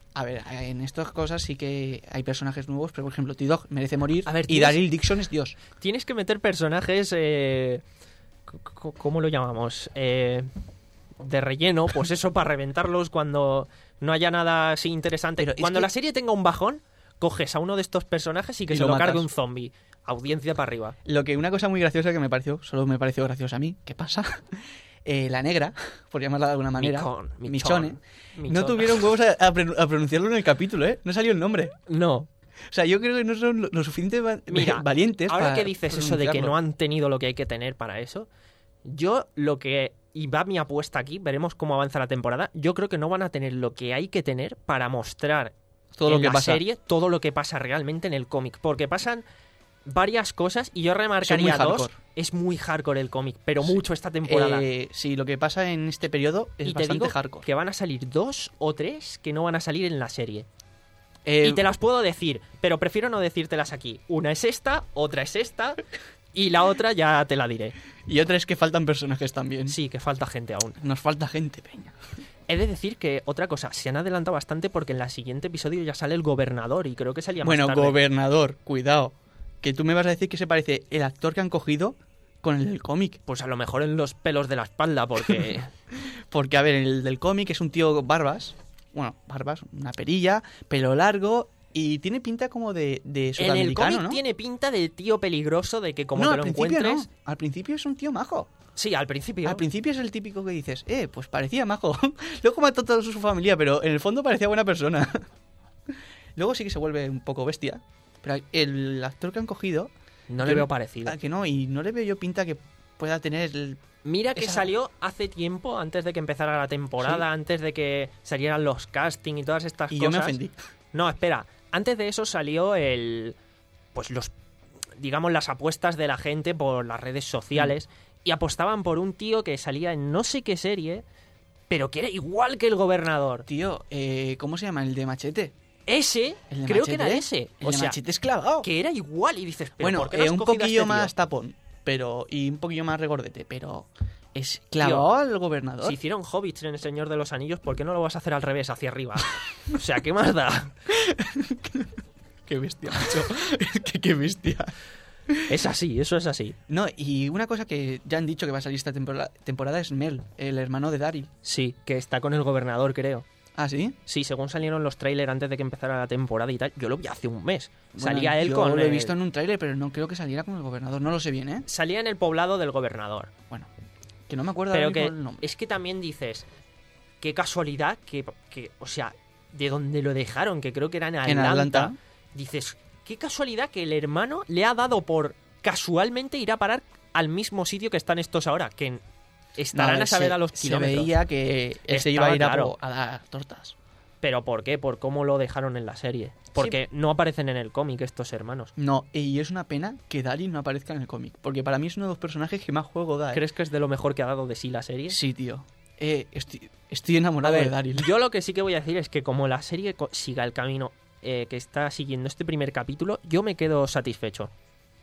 A ver, en estas cosas sí que hay personajes nuevos, pero por ejemplo, T-Dog merece morir A ver, y tienes- Daryl Dixon es Dios. Tienes que meter personajes... Eh, c- c- ¿Cómo lo llamamos? Eh, de relleno, pues eso, para reventarlos cuando no haya nada así interesante. Pero es Cuando que- la serie tenga un bajón, coges a uno de estos personajes y que Y se lo lo, matas. cargue un zombie. Audiencia para arriba. Lo que una cosa muy graciosa que me pareció, solo me pareció graciosa a mí, ¿qué pasa? Eh, la negra, por llamarla de alguna manera, Michonne, Michonne, Michonne, no Michonne. tuvieron huevos a, a pron- a pronunciarlo en el capítulo, ¿eh? No salió el nombre. No. O sea, yo creo que no son lo, lo suficiente va- Mira, valientes ahora para que dices eso de que pronunciarlo. no han tenido lo que hay que tener para eso, yo lo que... Y va mi apuesta aquí, veremos cómo avanza la temporada. Yo creo que no van a tener lo que hay que tener para mostrar Todo en lo que la pasa. serie todo lo que pasa realmente en el cómic. Porque pasan varias cosas y yo Son muy remarcaría dos. hardcore. Es muy hardcore el cómic, pero mucho esta temporada. Eh, sí, lo que pasa en este periodo es y te bastante digo hardcore. que van a salir dos o tres que no van a salir en la serie. Eh, Y te las puedo decir, pero prefiero no decírtelas aquí. Una es esta, otra es esta, y la otra ya te la diré. y otra es que faltan personajes también. Sí, que falta gente aún. Nos falta gente, peña. He de decir que, otra cosa, se han adelantado bastante porque en el siguiente episodio ya sale el gobernador y creo que salía más Bueno, tarde. gobernador, cuidado. Que tú me vas a decir que se parece el actor que han cogido con el del cómic. Pues a lo mejor en los pelos de la espalda, porque... Porque, a ver, el del cómic es un tío barbas. Bueno, barbas, una perilla, pelo largo y tiene pinta como de, de en el sudamericano, cómic ¿no? tiene pinta de tío peligroso, de que como no, te al lo principio encuentres... no. Al principio es un tío majo. Sí, al principio. Al principio es el típico que dices, eh, pues parecía majo. Luego mató a toda su familia, pero en el fondo parecía buena persona. Luego sí que se vuelve un poco bestia. Pero el actor que han cogido... No yo le veo parecido. Ah, que no, y no le veo yo pinta que pueda tener... el- Mira que esa- salió hace tiempo, antes de que empezara la temporada, Sí. antes de que salieran los casting y todas estas Y cosas. yo me ofendí. No, espera. Antes de eso salió el... Pues los... Digamos, las apuestas de la gente por las redes sociales. Mm. Y apostaban por un tío que salía en no sé qué serie, pero que era igual que el gobernador. Tío, eh, ¿cómo se llama? El de Machete. Ese, ¿El de creo Machete? que era ese. El O de sea, Machete es clavado. que era igual. Y dices, ¿pero Bueno, por qué no eh, has un cogido a poquillo este más tío? tapón, pero y un poquillo más regordete, pero es clavado al gobernador. Si hicieron hobbits en El Señor de los Anillos, ¿por qué no lo vas a hacer al revés, hacia arriba? O sea, ¿qué más da? Qué bestia, macho. Es que qué bestia. Es así, eso es así. No, y una cosa que ya han dicho que va a salir esta temporada, temporada es Mel, el hermano de Daryl. Sí, que está con el gobernador, creo. ¿Ah, sí? Sí, según salieron los trailers antes de que empezara la temporada y tal, yo lo vi hace un mes. Bueno, Salía él yo con lo he el- visto en un tráiler, pero no creo que saliera con el gobernador. No lo sé bien, ¿eh? Salía en el poblado del gobernador. Bueno, que no me acuerdo Pero ahora que mismo el nombre. es que también dices, qué casualidad que, que, o sea, de donde lo dejaron, que creo que era en Atlanta. En Atlanta. Dices, qué casualidad que el hermano le ha dado por casualmente ir a parar al mismo sitio que están estos ahora, que estarán No, a saber se- a los Se kilómetros. veía que él se iba a Estaba ir a, claro. a dar tortas. ¿Pero por qué? ¿Por cómo lo dejaron en la serie? Porque no aparecen en el cómic estos hermanos. No, y es una pena que Daryl no aparezca en el cómic, porque para mí es uno de los personajes que más juego da. ¿eh? ¿Crees que es de lo mejor que ha dado de sí la serie? Sí, tío. Eh, estoy, estoy A enamorado ver, de Daryl. yo lo que sí que voy a decir es que como la serie co- siga el camino eh, que está siguiendo este primer capítulo, yo me quedo satisfecho.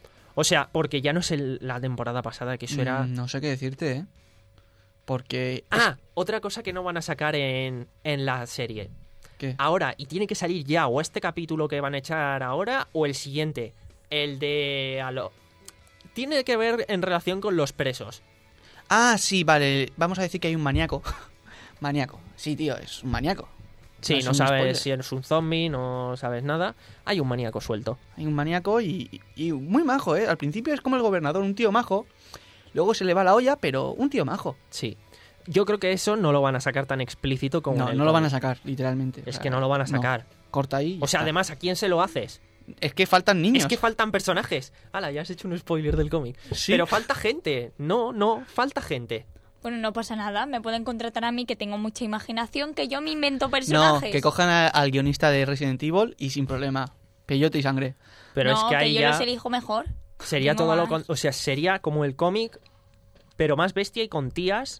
O sea, porque ya no es el- la temporada pasada, que eso era... Mm, No sé qué decirte, ¿eh? Porque... Ah, otra cosa que no van a sacar en, en la serie. ¿Qué? Ahora, y tiene que salir ya o este capítulo que van a echar ahora o el siguiente. El de... a lo- Tiene que ver en relación con los presos. Ah, sí, vale. Vamos a decir que hay un maníaco. Maníaco. Sí, tío, es un maníaco. Sí, es no un sabes spoiler. si eres un zombie, no sabes nada. Hay un maníaco suelto. Hay un maníaco y, y muy majo, ¿eh? Al principio es como el gobernador, un tío majo. Luego se le va la olla, pero un tío majo. Sí. Yo creo que eso no lo van a sacar tan explícito como No, en el no lo van a cómic. sacar, literalmente. Es O sea, que no lo van a sacar. Corta ahí. y O sea, ya está. además, ¿a quién se lo haces? Es que faltan niños. Es que faltan personajes. Hala, ya has hecho un spoiler del cómic. Sí. Pero falta gente. No, no, falta gente. Bueno, no pasa nada. Me pueden contratar a mí, que tengo mucha imaginación, que yo me invento No, personajes. que cojan a- al guionista de Resident Evil y sin problema. Peyote y sangre. Pero no, es que ahí yo ya los elijo mejor. sería Tengo todo lo... más. con- O sea, sería como el cómic, pero más bestia y con tías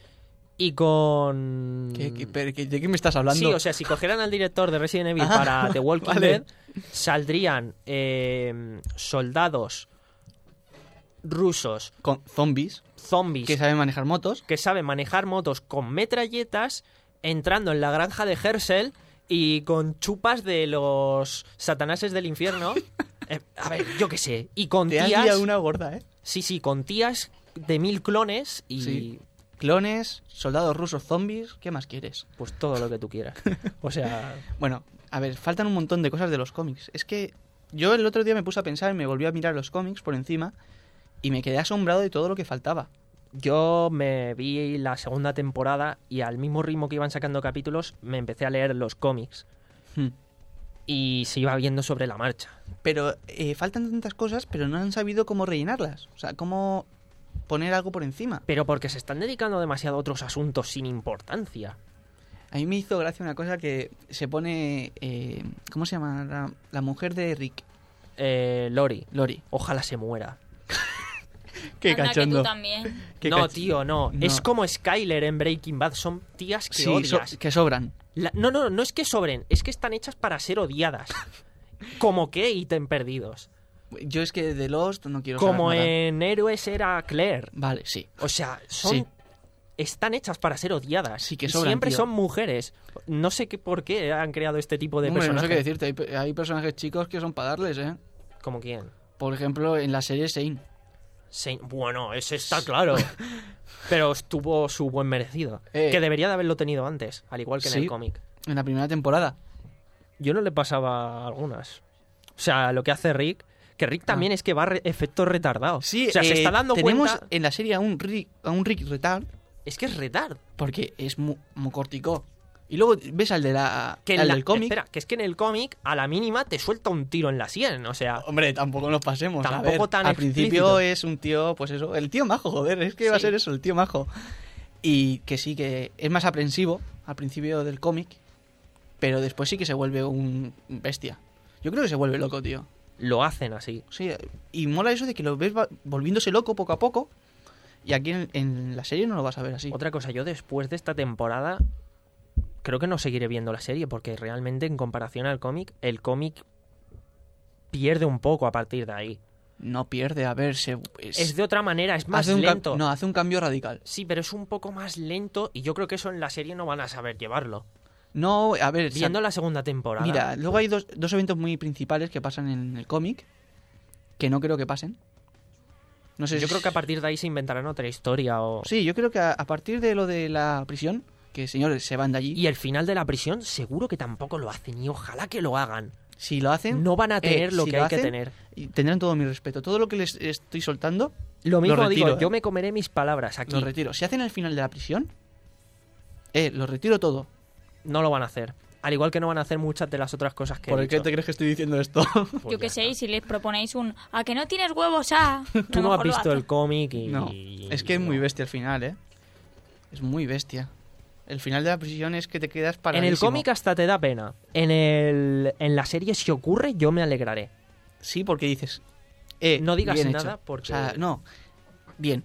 y con... ¿Qué- qué- pero qué- ¿De qué me estás hablando? Sí, o sea, si cogieran al director de Resident Evil Ah, para The Walking vale. Dead, saldrían eh, soldados rusos, Con zombies zombies, que saben manejar motos. que saben manejar motos con metralletas, entrando en la granja de Herschel y con chupas de los satanases del infierno. Eh, a ver, yo qué sé. Y con Te has tías... liado una gorda, ¿eh? Sí, sí, con tías de mil clones y... Sí. Clones, soldados rusos zombies, ¿qué más quieres? Pues todo lo que tú quieras. O sea... Bueno, a ver, faltan un montón de cosas de los cómics. Es que yo el otro día me puse a pensar, me volví a mirar los cómics por encima y me quedé asombrado de todo lo que faltaba. Yo me vi la segunda temporada y al mismo ritmo que iban sacando capítulos me empecé a leer los cómics. Hmm. Y se iba viendo sobre la marcha. Pero eh, faltan tantas cosas, pero no han sabido cómo rellenarlas. O sea, cómo poner algo por encima. Pero porque se están dedicando demasiado a otros asuntos sin importancia. A mí me hizo gracia una cosa que se pone... Eh, ¿Cómo se llama? La, la mujer de Rick. Eh, Lori. Lori. Ojalá se muera. Qué Anda, cachondo. que tú también. Qué no, cach- tío, no. No. Es como Skyler en Breaking Bad. Son tías que Sí, so- odias. que sobran. La- no, no, no es que sobren. Es que están hechas para ser odiadas. Como Kate en Perdidos. Yo es que de Lost no quiero saber Como nada. en Héroes era Claire. Vale, sí. O sea, son... Sí. Están hechas para ser odiadas. Sí, que Y sobran, siempre tío. son mujeres. No sé qué, por qué han creado este tipo de Hombre, no sé personajes. qué decirte. Hay, pe- hay personajes chicos que son para darles, ¿eh? ¿Como quién? Por ejemplo, en la serie Shane. Saint- Bueno, ese está claro. Pero tuvo su buen merecido. Eh. Que debería de haberlo tenido antes, al igual que en Sí. el cómic. En la primera temporada. Yo no le pasaba algunas. O sea, lo que hace Rick... Que Rick también Ah. es que va re- efecto retardado. Sí, o sea, se eh, está dando tenemos cuenta... en la serie a un Rick, a un Rick retard Es que es retard. porque es muy, muy cortico. Y luego ves al, de la, Que en al la- del cómic. Espera, que es que en el cómic, a la mínima, te suelta un tiro en la sien. O sea... Hombre, tampoco nos pasemos. a Tampoco ver, tan Al explícito. principio es un tío, pues eso, el tío majo, joder, es que va a Sí. ser eso, el tío majo. Y que sí, que es más aprensivo al principio del cómic, pero después sí que se vuelve un bestia. Yo creo que se vuelve loco, tío. Lo hacen así. Sí, y mola eso de que lo ves va- volviéndose loco poco a poco, y aquí en, en la serie no lo vas a ver así. Otra cosa, yo después de esta temporada creo que no seguiré viendo la serie porque realmente en comparación al cómic, el cómic pierde un poco a partir de ahí. No pierde, a ver, se, es, Es de otra manera, es más hace un cam- lento. no, hace un cambio radical. Sí, pero es un poco más lento y yo creo que eso en la serie no van a saber llevarlo. No, a ver, sa- Viendo la segunda temporada. mira, luego hay dos, dos eventos muy principales que pasan en el cómic, que no creo que pasen. No sé yo si- creo que a partir de ahí se inventarán otra historia o... Sí, yo creo que a, a partir de lo de la prisión, que señores se van de allí, Y el final de la prisión seguro que tampoco lo hacen y ojalá que lo hagan. si lo hacen, No van a tener eh, lo si que lo hay que hacen, tener. y tendrán todo mi respeto. Todo lo que les estoy soltando, Lo mismo retiro, digo, ¿eh? yo me comeré mis palabras aquí. lo retiro. Si hacen el final de la prisión, eh, lo retiro todo. No lo van a hacer. Al igual que no van a hacer muchas de las otras cosas que he dicho. crees que estoy diciendo esto? Pues Yo ya qué sé, está. y si les proponéis un ¿a que no tienes huevos, ah? Tú no has visto el cómic y... No, es que es muy no. bestia el final, ¿eh? Es muy bestia. El final de la prisión es que te quedas En paradísimo. el cómic hasta te da pena. En el en la serie, si ocurre, yo me alegraré. Sí, porque dices... Eh, No digas bien nada hecho. porque- O sea, no. Bien.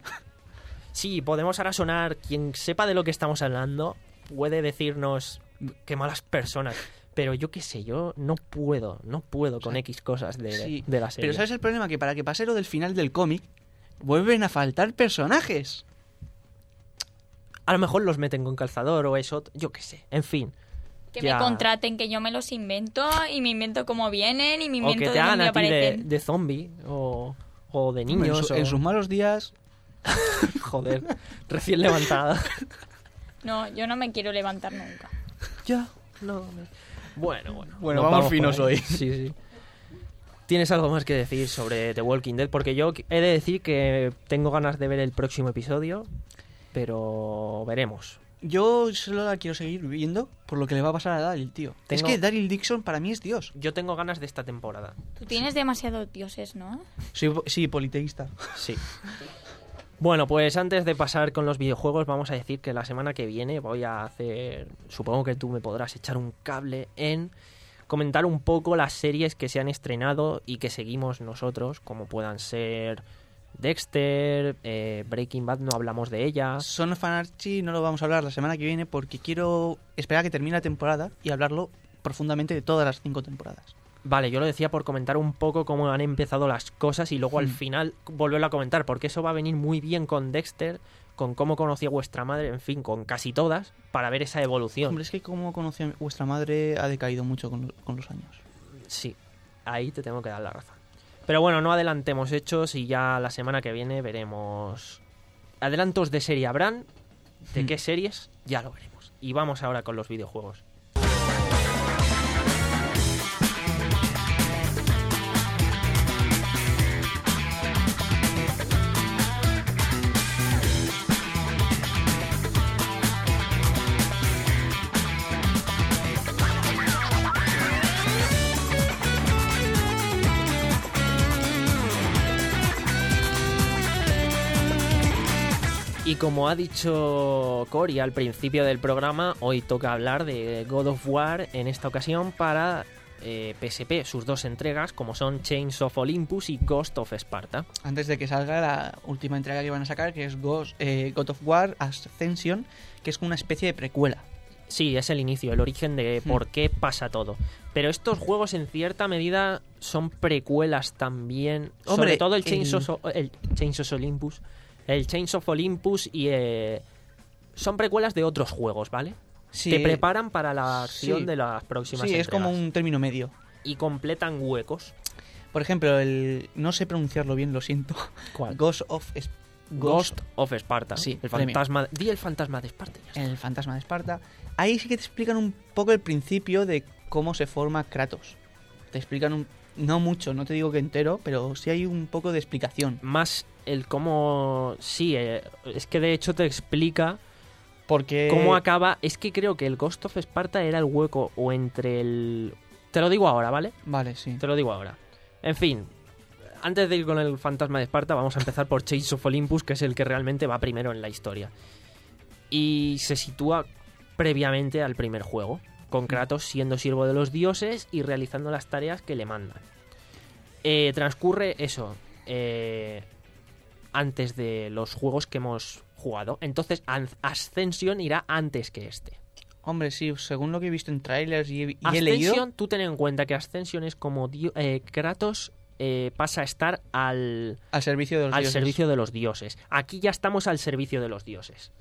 Sí, podemos ahora sonar... Quien sepa de lo que estamos hablando puede decirnos qué malas personas. Pero yo qué sé, yo no puedo, no puedo con sea, X cosas de, Sí, de la serie. pero ¿sabes el problema? Que para que pase lo del final del cómic, vuelven a faltar personajes. A lo mejor los meten con calzador o eso, yo qué sé. En fin. Que Ya. me contraten, que yo me los invento y me invento cómo vienen y me O invento que te de hagan dónde a ti de, aparecen. de zombie o, o de En, niños. su- o- en sus malos días... Joder, recién levantada. No, yo no me quiero levantar nunca. Ya, no. Bueno, bueno. Bueno, Nos vamos por finos ahí. hoy. Sí, sí. ¿Tienes algo más que decir sobre The Walking Dead? Porque yo he de decir que tengo ganas de ver el próximo episodio, pero veremos. Yo solo la quiero seguir viendo por lo que le va a pasar a Daryl, tío. Es Tengo- que Daryl Dixon para mí es Dios. Yo tengo ganas de esta temporada. Tú tienes demasiados dioses, ¿no? Soy, sí, politeísta. Sí. Bueno, pues antes de pasar con los videojuegos, vamos a decir que la semana que viene voy a hacer, supongo que tú me podrás echar un cable en comentar un poco las series que se han estrenado y que seguimos nosotros, como puedan ser Dexter, eh, Breaking Bad, no hablamos de ella. Son of Anarchy no lo vamos a hablar la semana que viene porque quiero esperar a que termine la temporada y hablarlo profundamente de todas las cinco temporadas. Vale, yo lo decía por comentar un poco cómo han empezado las cosas y luego al Mm. final volverlo a comentar, porque eso va a venir muy bien con Dexter, con Cómo conocí a vuestra madre, en fin, con casi todas, para ver esa evolución. Hombre, es que como conocí a vuestra madre ha decaído mucho con, con los años. Sí, ahí te tengo que dar la razón. Pero bueno, no adelantemos hechos y ya la semana que viene veremos... Adelantos de serie habrán, de Mm. qué series, ya lo veremos. Y vamos ahora con los videojuegos. Y como ha dicho Cory al principio del programa, hoy toca hablar de God of War, en esta ocasión para eh, P S P, sus dos entregas, como son Chains of Olympus y Ghost of Sparta. Antes de que salga la última entrega que van a sacar, que es Ghost, eh, God of War Ascension, que es como una especie de precuela. Sí, es el inicio, el origen de por qué pasa todo. Pero estos juegos en cierta medida son precuelas también. Hombre, sobre todo el Chains, el- of, el Chains of Olympus. El Chains of Olympus y... Eh, son precuelas de otros juegos, ¿vale? Sí, Te preparan para la acción sí. de las próximas Sí, es entregas. como un término medio. Y completan huecos. Por ejemplo, el no sé pronunciarlo bien, lo siento. ¿Cuál? Ghost of Es- Ghost of Sparta. Sí, el premio. fantasma. Di el fantasma de Esparta. ya está. El fantasma de Esparta. Ahí sí que te explican un poco el principio de cómo se forma Kratos. Te explican un, no mucho, no te digo que entero, pero sí hay un poco de explicación. Más el cómo. Sí, eh, es que de hecho te explica Porque cómo acaba. Es que creo que el Ghost of Sparta era el hueco o entre el. Te lo digo ahora, ¿vale? Vale, sí. Te lo digo ahora. En fin. Antes de ir con el fantasma de Esparta, vamos a empezar por Chains of Olympus, que es el que realmente va primero en la historia. Y se sitúa previamente al primer juego, con Kratos siendo siervo de los dioses y realizando las tareas que le mandan. Eh, transcurre eso, eh, antes de los juegos que hemos jugado. Entonces An- Ascension irá antes que este. Hombre, sí, según lo que he visto en trailers y, he- y he leído... Ascension, tú ten en cuenta que Ascension es como dio- eh, Kratos eh, pasa a estar al, Al servicio de los al dioses. servicio de los dioses. Aquí ya estamos al servicio de los dioses.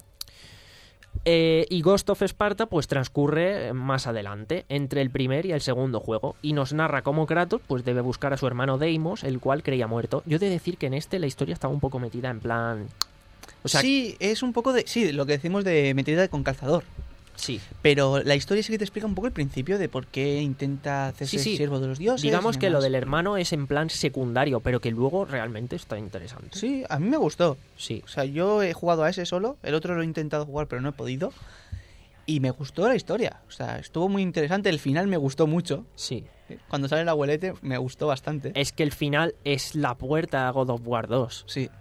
Eh, y Ghost of Sparta pues transcurre más adelante, entre el primer y el segundo juego, y nos narra cómo Kratos pues debe buscar a su hermano Deimos, el cual creía muerto. Yo he de decir que en este la historia estaba un poco metida en plan... O sea, sí, es un poco de... Sí, lo que decimos de metida con calzador. sí. Pero la historia sí que te explica un poco el principio de por qué intenta hacerse Sí, sí. siervo de los dioses. Digamos y que lo demás. del hermano es en plan secundario, pero que luego realmente está interesante. Sí, a mí me gustó. Sí. O sea, yo he jugado a ese solo, el otro lo he intentado jugar pero no he podido. Y me gustó la historia. O sea, estuvo muy interesante. El final me gustó mucho. Sí. Cuando sale el abuelete me gustó bastante. Es que el final es la puerta a God of War dos. Sí.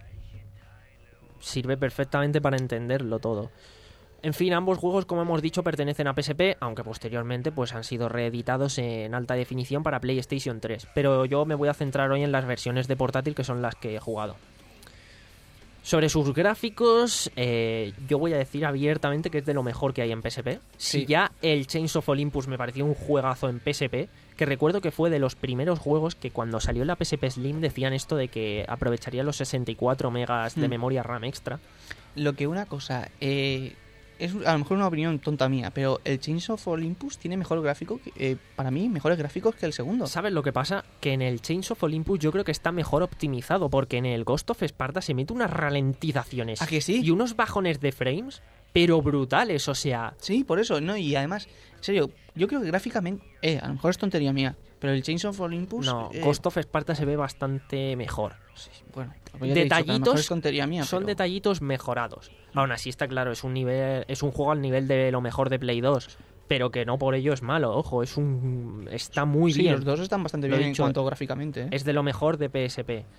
Sirve perfectamente para entenderlo todo. En fin, ambos juegos, como hemos dicho, pertenecen a P S P, aunque posteriormente pues, han sido reeditados en alta definición para PlayStation tres. Pero yo me voy a centrar hoy en las versiones de portátil, que son las que he jugado. Sobre sus gráficos, eh, yo voy a decir abiertamente que es de lo mejor que hay en P S P. Si Sí. ya el Chains of Olympus me pareció un juegazo en P S P, que recuerdo que fue de los primeros juegos que cuando salió la P S P Slim decían esto de que aprovecharía los sesenta y cuatro megas de Hmm. memoria RAM extra. Lo que una cosa... Eh, es a lo mejor una opinión tonta mía, pero el Chains of Olympus tiene mejor gráfico, que, eh, para mí, mejores gráficos que el segundo. ¿Sabes lo que pasa? Que en el Chains of Olympus yo creo que está mejor optimizado, porque en el Ghost of Sparta se mete unas ralentizaciones ¿A que sí? y unos bajones de frames, pero brutales, o sea... Sí, por eso, ¿no? Y además, en serio, yo creo que gráficamente... Eh, a lo mejor es tontería mía, pero el Chains of Olympus... No, eh, Ghost of Sparta se ve bastante mejor. sí, bueno, pues ya te he dicho que a lo mejor Detallitos es tontería mía, son pero- detallitos mejorados. Aún así está claro, es un nivel, es un juego al nivel de lo mejor de Play dos, pero que no por ello es malo, ojo, es un está muy Sí, bien. los dos están bastante Lo he bien en dicho, cuanto gráficamente. ¿eh? Es de lo mejor de P S P.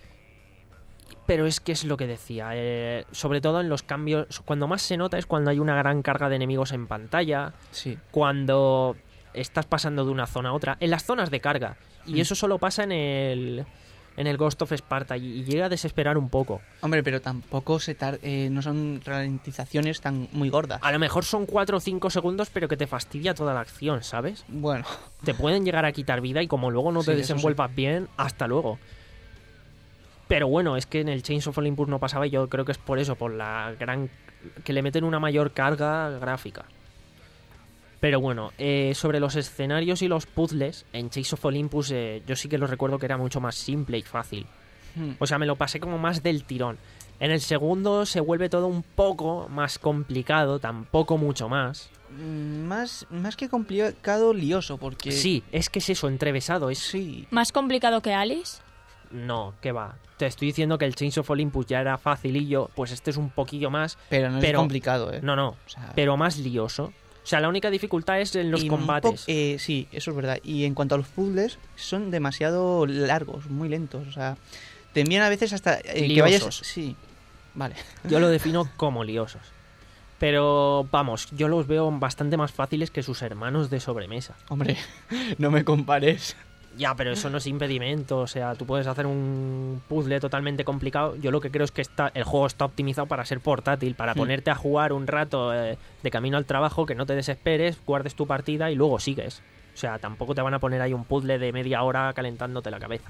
Pero es que es lo que decía, eh, sobre todo en los cambios, cuando más se nota es cuando hay una gran carga de enemigos en pantalla, Sí. cuando estás pasando de una zona a otra, en las zonas de carga. Y Mm. eso solo pasa en el en el Ghost of Sparta y, y llega a desesperar un poco. Hombre, pero tampoco se tar- eh, no son ralentizaciones tan muy gordas. A lo mejor son cuatro o cinco segundos, pero que te fastidia toda la acción, ¿sabes? Bueno, Te pueden llegar a quitar vida y como luego no te Sí, eso desenvuelvas bien, hasta luego. Pero bueno, es que en el Chains of Olympus no pasaba y yo creo que es por eso, por la gran... que le meten una mayor carga gráfica. Pero bueno, eh, sobre los escenarios y los puzzles, en Chains of Olympus eh, yo sí que lo recuerdo que era mucho más simple y fácil. Hmm. O sea, me lo pasé como más del tirón. En el segundo se vuelve todo un poco más complicado, tampoco mucho más. Mm, Más, más que complicado, lioso, porque... Sí, es que es eso, entrevesado. Es... Sí. ¿Más complicado que Alice? No, ¿qué va? Te estoy diciendo que el Chains of Olympus ya era facilillo, pues este es un poquillo más... Pero no pero- es complicado, ¿eh? No, no, O sea, pero más lioso. O sea, la única dificultad es en los y un combates. po- eh, sí, eso es verdad. Y en cuanto a los puzzles, son demasiado largos, muy lentos. O sea, te envían a veces hasta eh, que vayas... Liosos. Sí, vale. Yo lo defino como liosos. Pero vamos, yo los veo bastante más fáciles que sus hermanos de sobremesa. Hombre, no me compares. Ya, pero eso no es impedimento. O sea, tú puedes hacer un puzzle totalmente complicado. Yo lo que creo es que está, el juego está optimizado para ser portátil, para Hmm. ponerte a jugar un rato eh, de camino al trabajo, que no te desesperes, guardes tu partida y luego sigues. O sea, tampoco te van a poner ahí un puzzle de media hora calentándote la cabeza.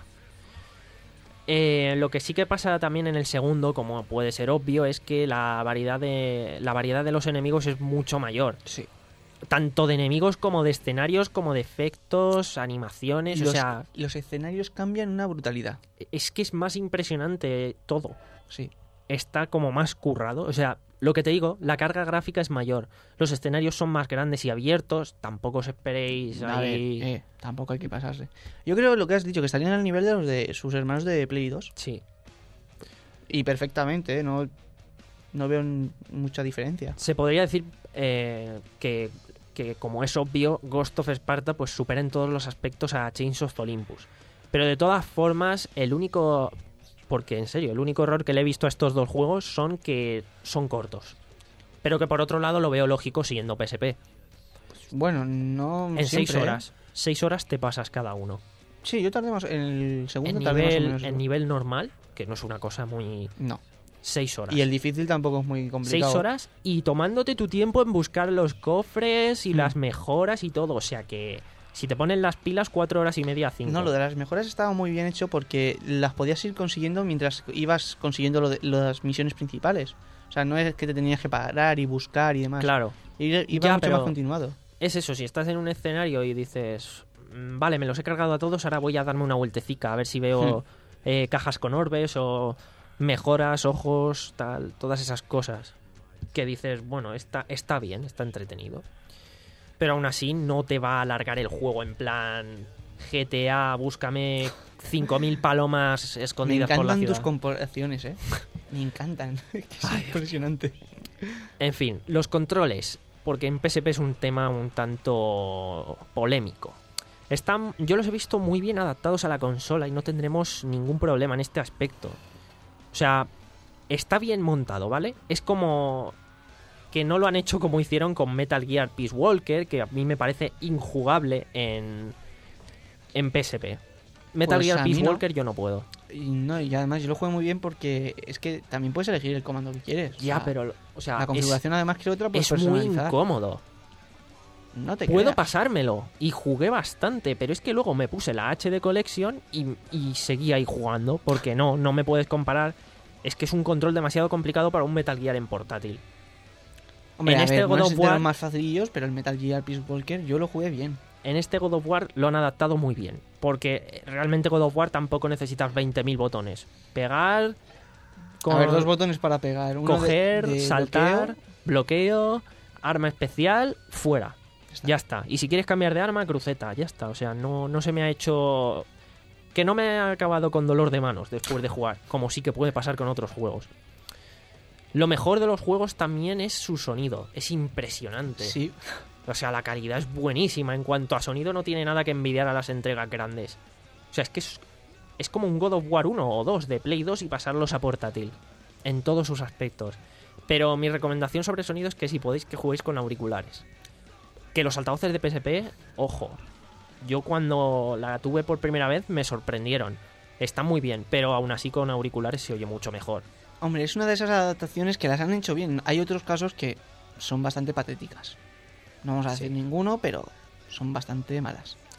Eh, lo que sí que pasa también en el segundo, como puede ser obvio, es que la variedad de, la variedad de los enemigos es mucho mayor. Sí. Tanto de enemigos como de escenarios, como de efectos, animaciones, Los, o sea, los escenarios cambian una brutalidad. es que es más impresionante todo. Sí. Está como más currado. O sea, lo que te digo, la carga gráfica es mayor. Los escenarios son más grandes y abiertos. Tampoco os esperéis A ver, ahí... eh, tampoco hay que pasarse. Yo creo lo que has dicho, que estarían al nivel de los de sus hermanos de Play dos. Sí. Y perfectamente, ¿eh? No, no veo n- mucha diferencia. Se podría decir eh, que, que, como es obvio, Ghost of Sparta pues supera en todos los aspectos a Chains of Olympus. Pero de todas formas, el único... Porque, en serio, el único error que le he visto a estos dos juegos son que son cortos. Pero que por otro lado lo veo lógico siguiendo P S P. Bueno, no En siempre, seis ¿eh? horas. Seis horas te pasas cada uno. Sí, yo tardé más... En el segundo En tardé más o nivel, menos. en nivel normal, que no es una cosa muy... No. Seis horas. Y el difícil tampoco es muy complicado. Seis horas y tomándote tu tiempo en buscar los cofres y Mm. las mejoras y todo. O sea que si te ponen las pilas, cuatro horas y media, cinco. No, lo de las mejoras estaba muy bien hecho porque las podías ir consiguiendo mientras ibas consiguiendo lo de, las misiones principales. O sea, no es que te tenías que parar y buscar y demás. Claro. Ir- Iba Ya, mucho pero- más continuado. Es eso, si estás en un escenario y dices, "Mm, vale, me los he cargado a todos, ahora voy a darme una vueltecica a ver si veo eh, cajas con orbes o mejoras, ojos, tal, todas esas cosas. Que dices, bueno, está, está bien, está entretenido. Pero aún así no te va a alargar el juego en plan G T A, búscame cinco mil palomas Me escondidas por la encantan ciudad. tus comparaciones, ¿eh? Me encantan. Que es impresionante. En fin, los controles, porque en P S P es un tema un tanto polémico. Están, yo los he visto muy bien adaptados a la consola y no tendremos ningún problema en este aspecto. O sea, está bien montado, ¿vale? Es como que no lo han hecho como hicieron con Metal Gear Peace Walker, que a mí me parece injugable en, en P S P. Metal Pues Gear a mí Peace no. Walker yo no puedo. Y, no, y además yo lo juego muy bien porque es que también puedes elegir el comando que quieres. Ya, O sea, pero, o sea, La es, configuración además creo que otra puedes es muy personalizar. incómodo. No te Puedo creas. pasármelo y jugué bastante, pero es que luego me puse la H D Collection y, y seguí ahí jugando, porque no, no me puedes comparar. Es que es un control demasiado complicado para un Metal Gear en portátil. Hombre, en a este ver, God no of es de War- los más facilillos, pero el Metal Gear Peace Walker yo lo jugué bien. En este God of War lo han adaptado muy bien, porque realmente God of War tampoco necesitas veinte mil botones. Pegar, A ver, dos botones para pegar. Uno de- coger, de saltar, bloqueo. bloqueo, arma especial, fuera. está. Ya está. Y si quieres cambiar de arma, cruceta, ya está. O sea, no, no se me ha hecho... Que no me ha acabado con dolor de manos después de jugar, como sí que puede pasar con otros juegos. Lo mejor de los juegos también es su sonido. Es impresionante. Sí. O sea, la calidad es buenísima. En cuanto a sonido no tiene nada que envidiar a las entregas grandes. O sea, es que es, es como un God of War uno o dos de Play dos y pasarlos a portátil. En todos sus aspectos. Pero mi recomendación sobre sonido es que si podéis que juguéis con auriculares. Que los altavoces de P S P, ojo. Yo cuando la tuve por primera vez me sorprendieron. Está muy bien, pero aún así con auriculares se oye mucho mejor. Hombre, es una de esas adaptaciones que las han hecho bien. Hay otros casos que son bastante patéticas. No vamos a decir ninguno, pero son bastante malas.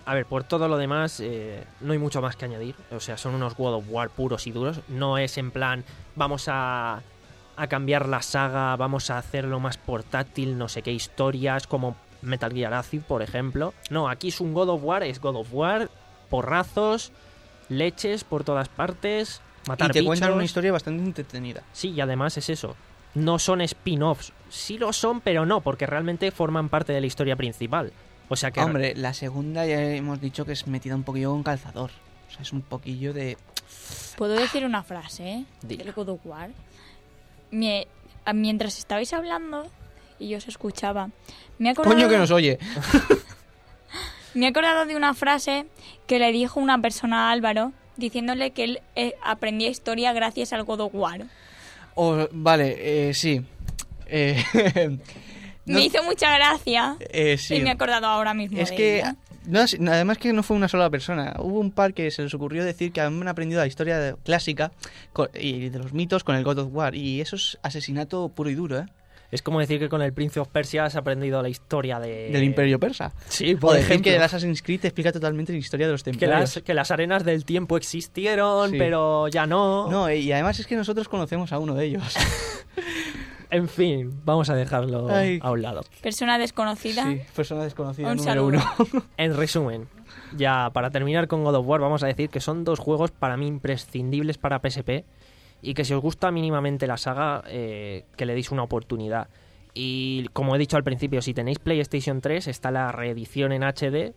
A ver, por todo lo demás, eh, no hay mucho más que añadir. O sea, son unos God of War puros y duros. No es en plan, vamos a, a cambiar la saga, vamos a hacerlo más portátil, no sé qué historias, como Metal Gear Acid, por ejemplo. No, aquí es un God of War, es God of War, porrazos, leches por todas partes, matar Y te bichos. cuentan una historia bastante entretenida. Sí, y además es eso. No son spin-offs. Sí lo son, pero no, porque realmente forman parte de la historia principal. O sea que... Hombre, la segunda ya hemos dicho que es metida un poquillo con calzador. O sea, es un poquillo de... ¿Puedo decir una frase, eh? Dila. Del God of War. Mie- a- mientras estabais hablando y yo os escuchaba, me he acordado, Coño que nos oye. me he acordado de una frase que le dijo una persona a Álvaro diciéndole que él eh, aprendía historia gracias al God of War. O, vale, eh, sí. Eh, no- Me hizo mucha gracia eh, sí. y me he acordado ahora mismo Es de que, ella. no, es- además que no fue una sola persona. Hubo un par que se les ocurrió decir que han aprendido la historia de- clásica co- y de los mitos con el God of War. Y eso es asesinato puro y duro, ¿eh? Es como decir que con el Prince of Persia has aprendido la historia de... Del Imperio Persa. Sí, O por decir ejemplo. que el Assassin's Creed te explica totalmente la historia de los que templarios. las, que las arenas del tiempo existieron, Sí. pero ya no. No, y además es que nosotros conocemos a uno de ellos. En fin, vamos a dejarlo Ay. a un lado. Persona desconocida. Sí, persona desconocida Un número saludo. uno. En resumen, ya para terminar con God of War, vamos a decir que son dos juegos para mí imprescindibles para P S P y que si os gusta mínimamente la saga, eh, que le deis una oportunidad. Y como he dicho al principio, si tenéis PlayStation tres, está la reedición en H D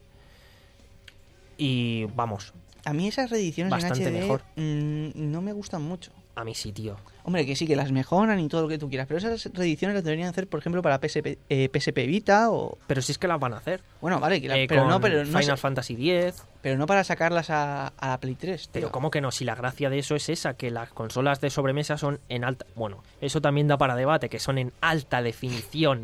y vamos, A mí esas reediciones Bastante en H D mejor. mm, no me gustan mucho. a mí sí, tío. Hombre, que sí, que las mejoran y todo lo que tú quieras, pero esas reediciones las deberían hacer, por ejemplo, para P S P, eh, P S P Vita o... Pero si es que las van a hacer. Bueno, vale, que la- Eh, pero, con no, pero, no Final sé- Fantasy X. pero no para sacarlas a, a la Play tres, tío. Pero ¿cómo que no? Si la gracia de eso es esa, que las consolas de sobremesa son en alta... Bueno, eso también da para debate, que son en alta definición.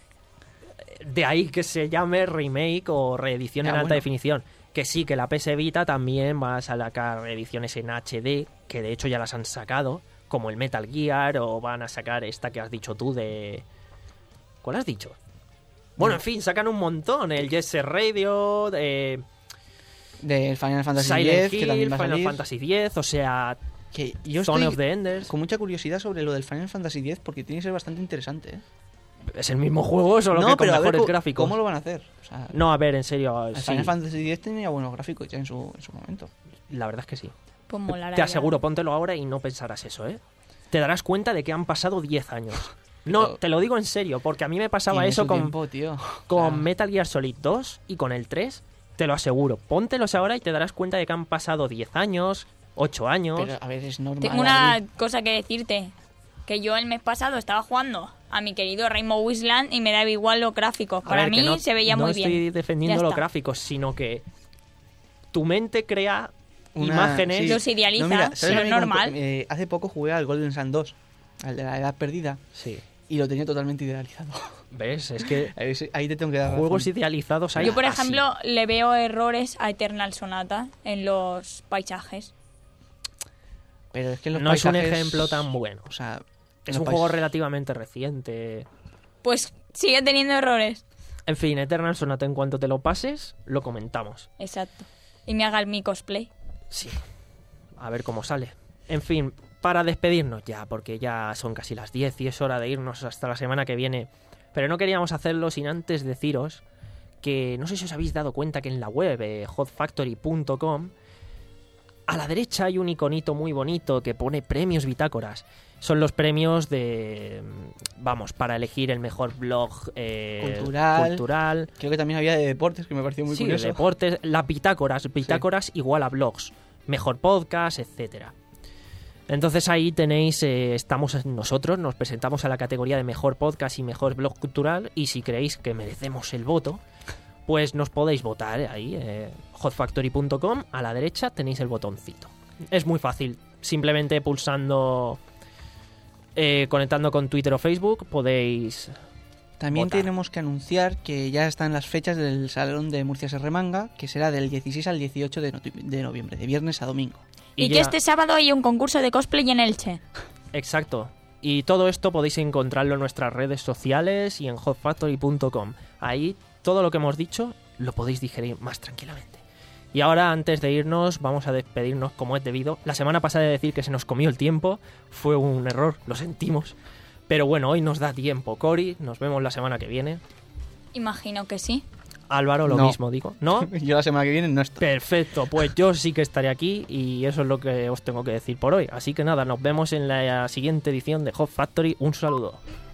De ahí que se llame remake o reedición Ya, en alta bueno. definición. Que sí, que la P S Vita también va a sacar reediciones en H D, que de hecho ya las han sacado, como el Metal Gear, o van a sacar esta que has dicho tú de... ¿Cuál has dicho? Bueno, en fin, sacan un montón. El Jet Set Radio, de Del Final Fantasy Silent X, que Hill, también va a Final salir. Fantasy X, o sea, Que yo Zone estoy of the Enders. con mucha curiosidad sobre lo del Final Fantasy X porque tiene que ser bastante interesante, ¿eh? Es el mismo juego, solo que con pero a ver mejores co- gráficos. ¿cómo lo van a hacer? O sea, No, a ver, en serio, el sí, Final Fantasy X tenía buenos gráficos ya en su, en su momento. la verdad es que sí. Pues molará Te ya. aseguro, póntelo ahora y no pensarás eso, ¿eh? Te darás cuenta de que han pasado diez años. No, Pero- te lo digo en serio, porque a mí me pasaba Tiene eso su con, tiempo, tío. con O sea, Metal Gear Solid dos y con el tres, te lo aseguro. Póntelos ahora y te darás cuenta de que han pasado diez años, ocho años. Pero a ver, es normal. Tengo una Adri. cosa que decirte. Que yo el mes pasado estaba jugando a mi querido Rainbow Island y me daba igual los gráficos. A Para ver, mí que no, se veía no muy estoy bien. defendiendo Ya los está. gráficos, sino que tu mente crea Una- imágenes. sí. Los idealiza, mira, ¿sabes pero a mí es cómo- normal. eh, hace poco jugué al Golden Sun dos, al de la edad perdida, Sí. y lo tenía totalmente idealizado. ¿Ves? Es que Ahí sí- ahí te tengo que dar juegos razón. idealizados hay Yo, por así. ejemplo, le veo errores a Eternal Sonata en los paisajes. Pero es que en los No es un paisajes- ejemplo tan bueno. O sea, Es los un pais- juego relativamente reciente. Pues sigue teniendo errores. En fin, Eternal Sonata, en cuanto te lo pases, lo comentamos. Exacto. Y me haga mi cosplay. Sí. A ver cómo sale. En fin, para despedirnos ya, porque ya son casi las diez y es hora de irnos hasta la semana que viene. Pero no queríamos hacerlo sin antes deciros que no sé si os habéis dado cuenta que en la web eh, hot factory punto com a la derecha hay un iconito muy bonito que pone premios bitácoras. Son los premios de, vamos, para elegir el mejor blog eh, Cultural. cultural. Creo que también había de deportes, que me pareció muy Sí, curioso. deportes, las bitácoras, bitácoras igual a blogs, mejor podcast, etcétera. Entonces ahí tenéis, eh, estamos nosotros, nos presentamos a la categoría de mejor podcast y mejor blog cultural, y si creéis que merecemos el voto, pues nos podéis votar ahí, eh, hot factory punto com, a la derecha tenéis el botoncito. Es muy fácil, simplemente pulsando, eh, conectando con Twitter o Facebook, podéis... También votar. tenemos que anunciar que ya están las fechas del Salón de Murcia Serremanga, que será del dieciséis al dieciocho de, noti- de noviembre, de viernes a domingo. Y, que ya- este sábado hay un concurso de cosplay en Elche. Exacto. Y todo esto podéis encontrarlo en nuestras redes sociales y en hot factory punto com. Ahí todo lo que hemos dicho lo podéis digerir más tranquilamente. Y ahora, antes de irnos, vamos a despedirnos como es debido. La semana pasada de decir que se nos comió el tiempo, fue un error, lo sentimos. Pero bueno, hoy nos da tiempo. Cori, nos vemos la semana que viene. Imagino que sí. Álvaro, lo No. mismo digo. ¿No? Yo la semana que viene no estoy. Perfecto, pues yo sí que estaré aquí y eso es lo que os tengo que decir por hoy. Así que nada, nos vemos en la siguiente edición de Hot Factory. Un saludo.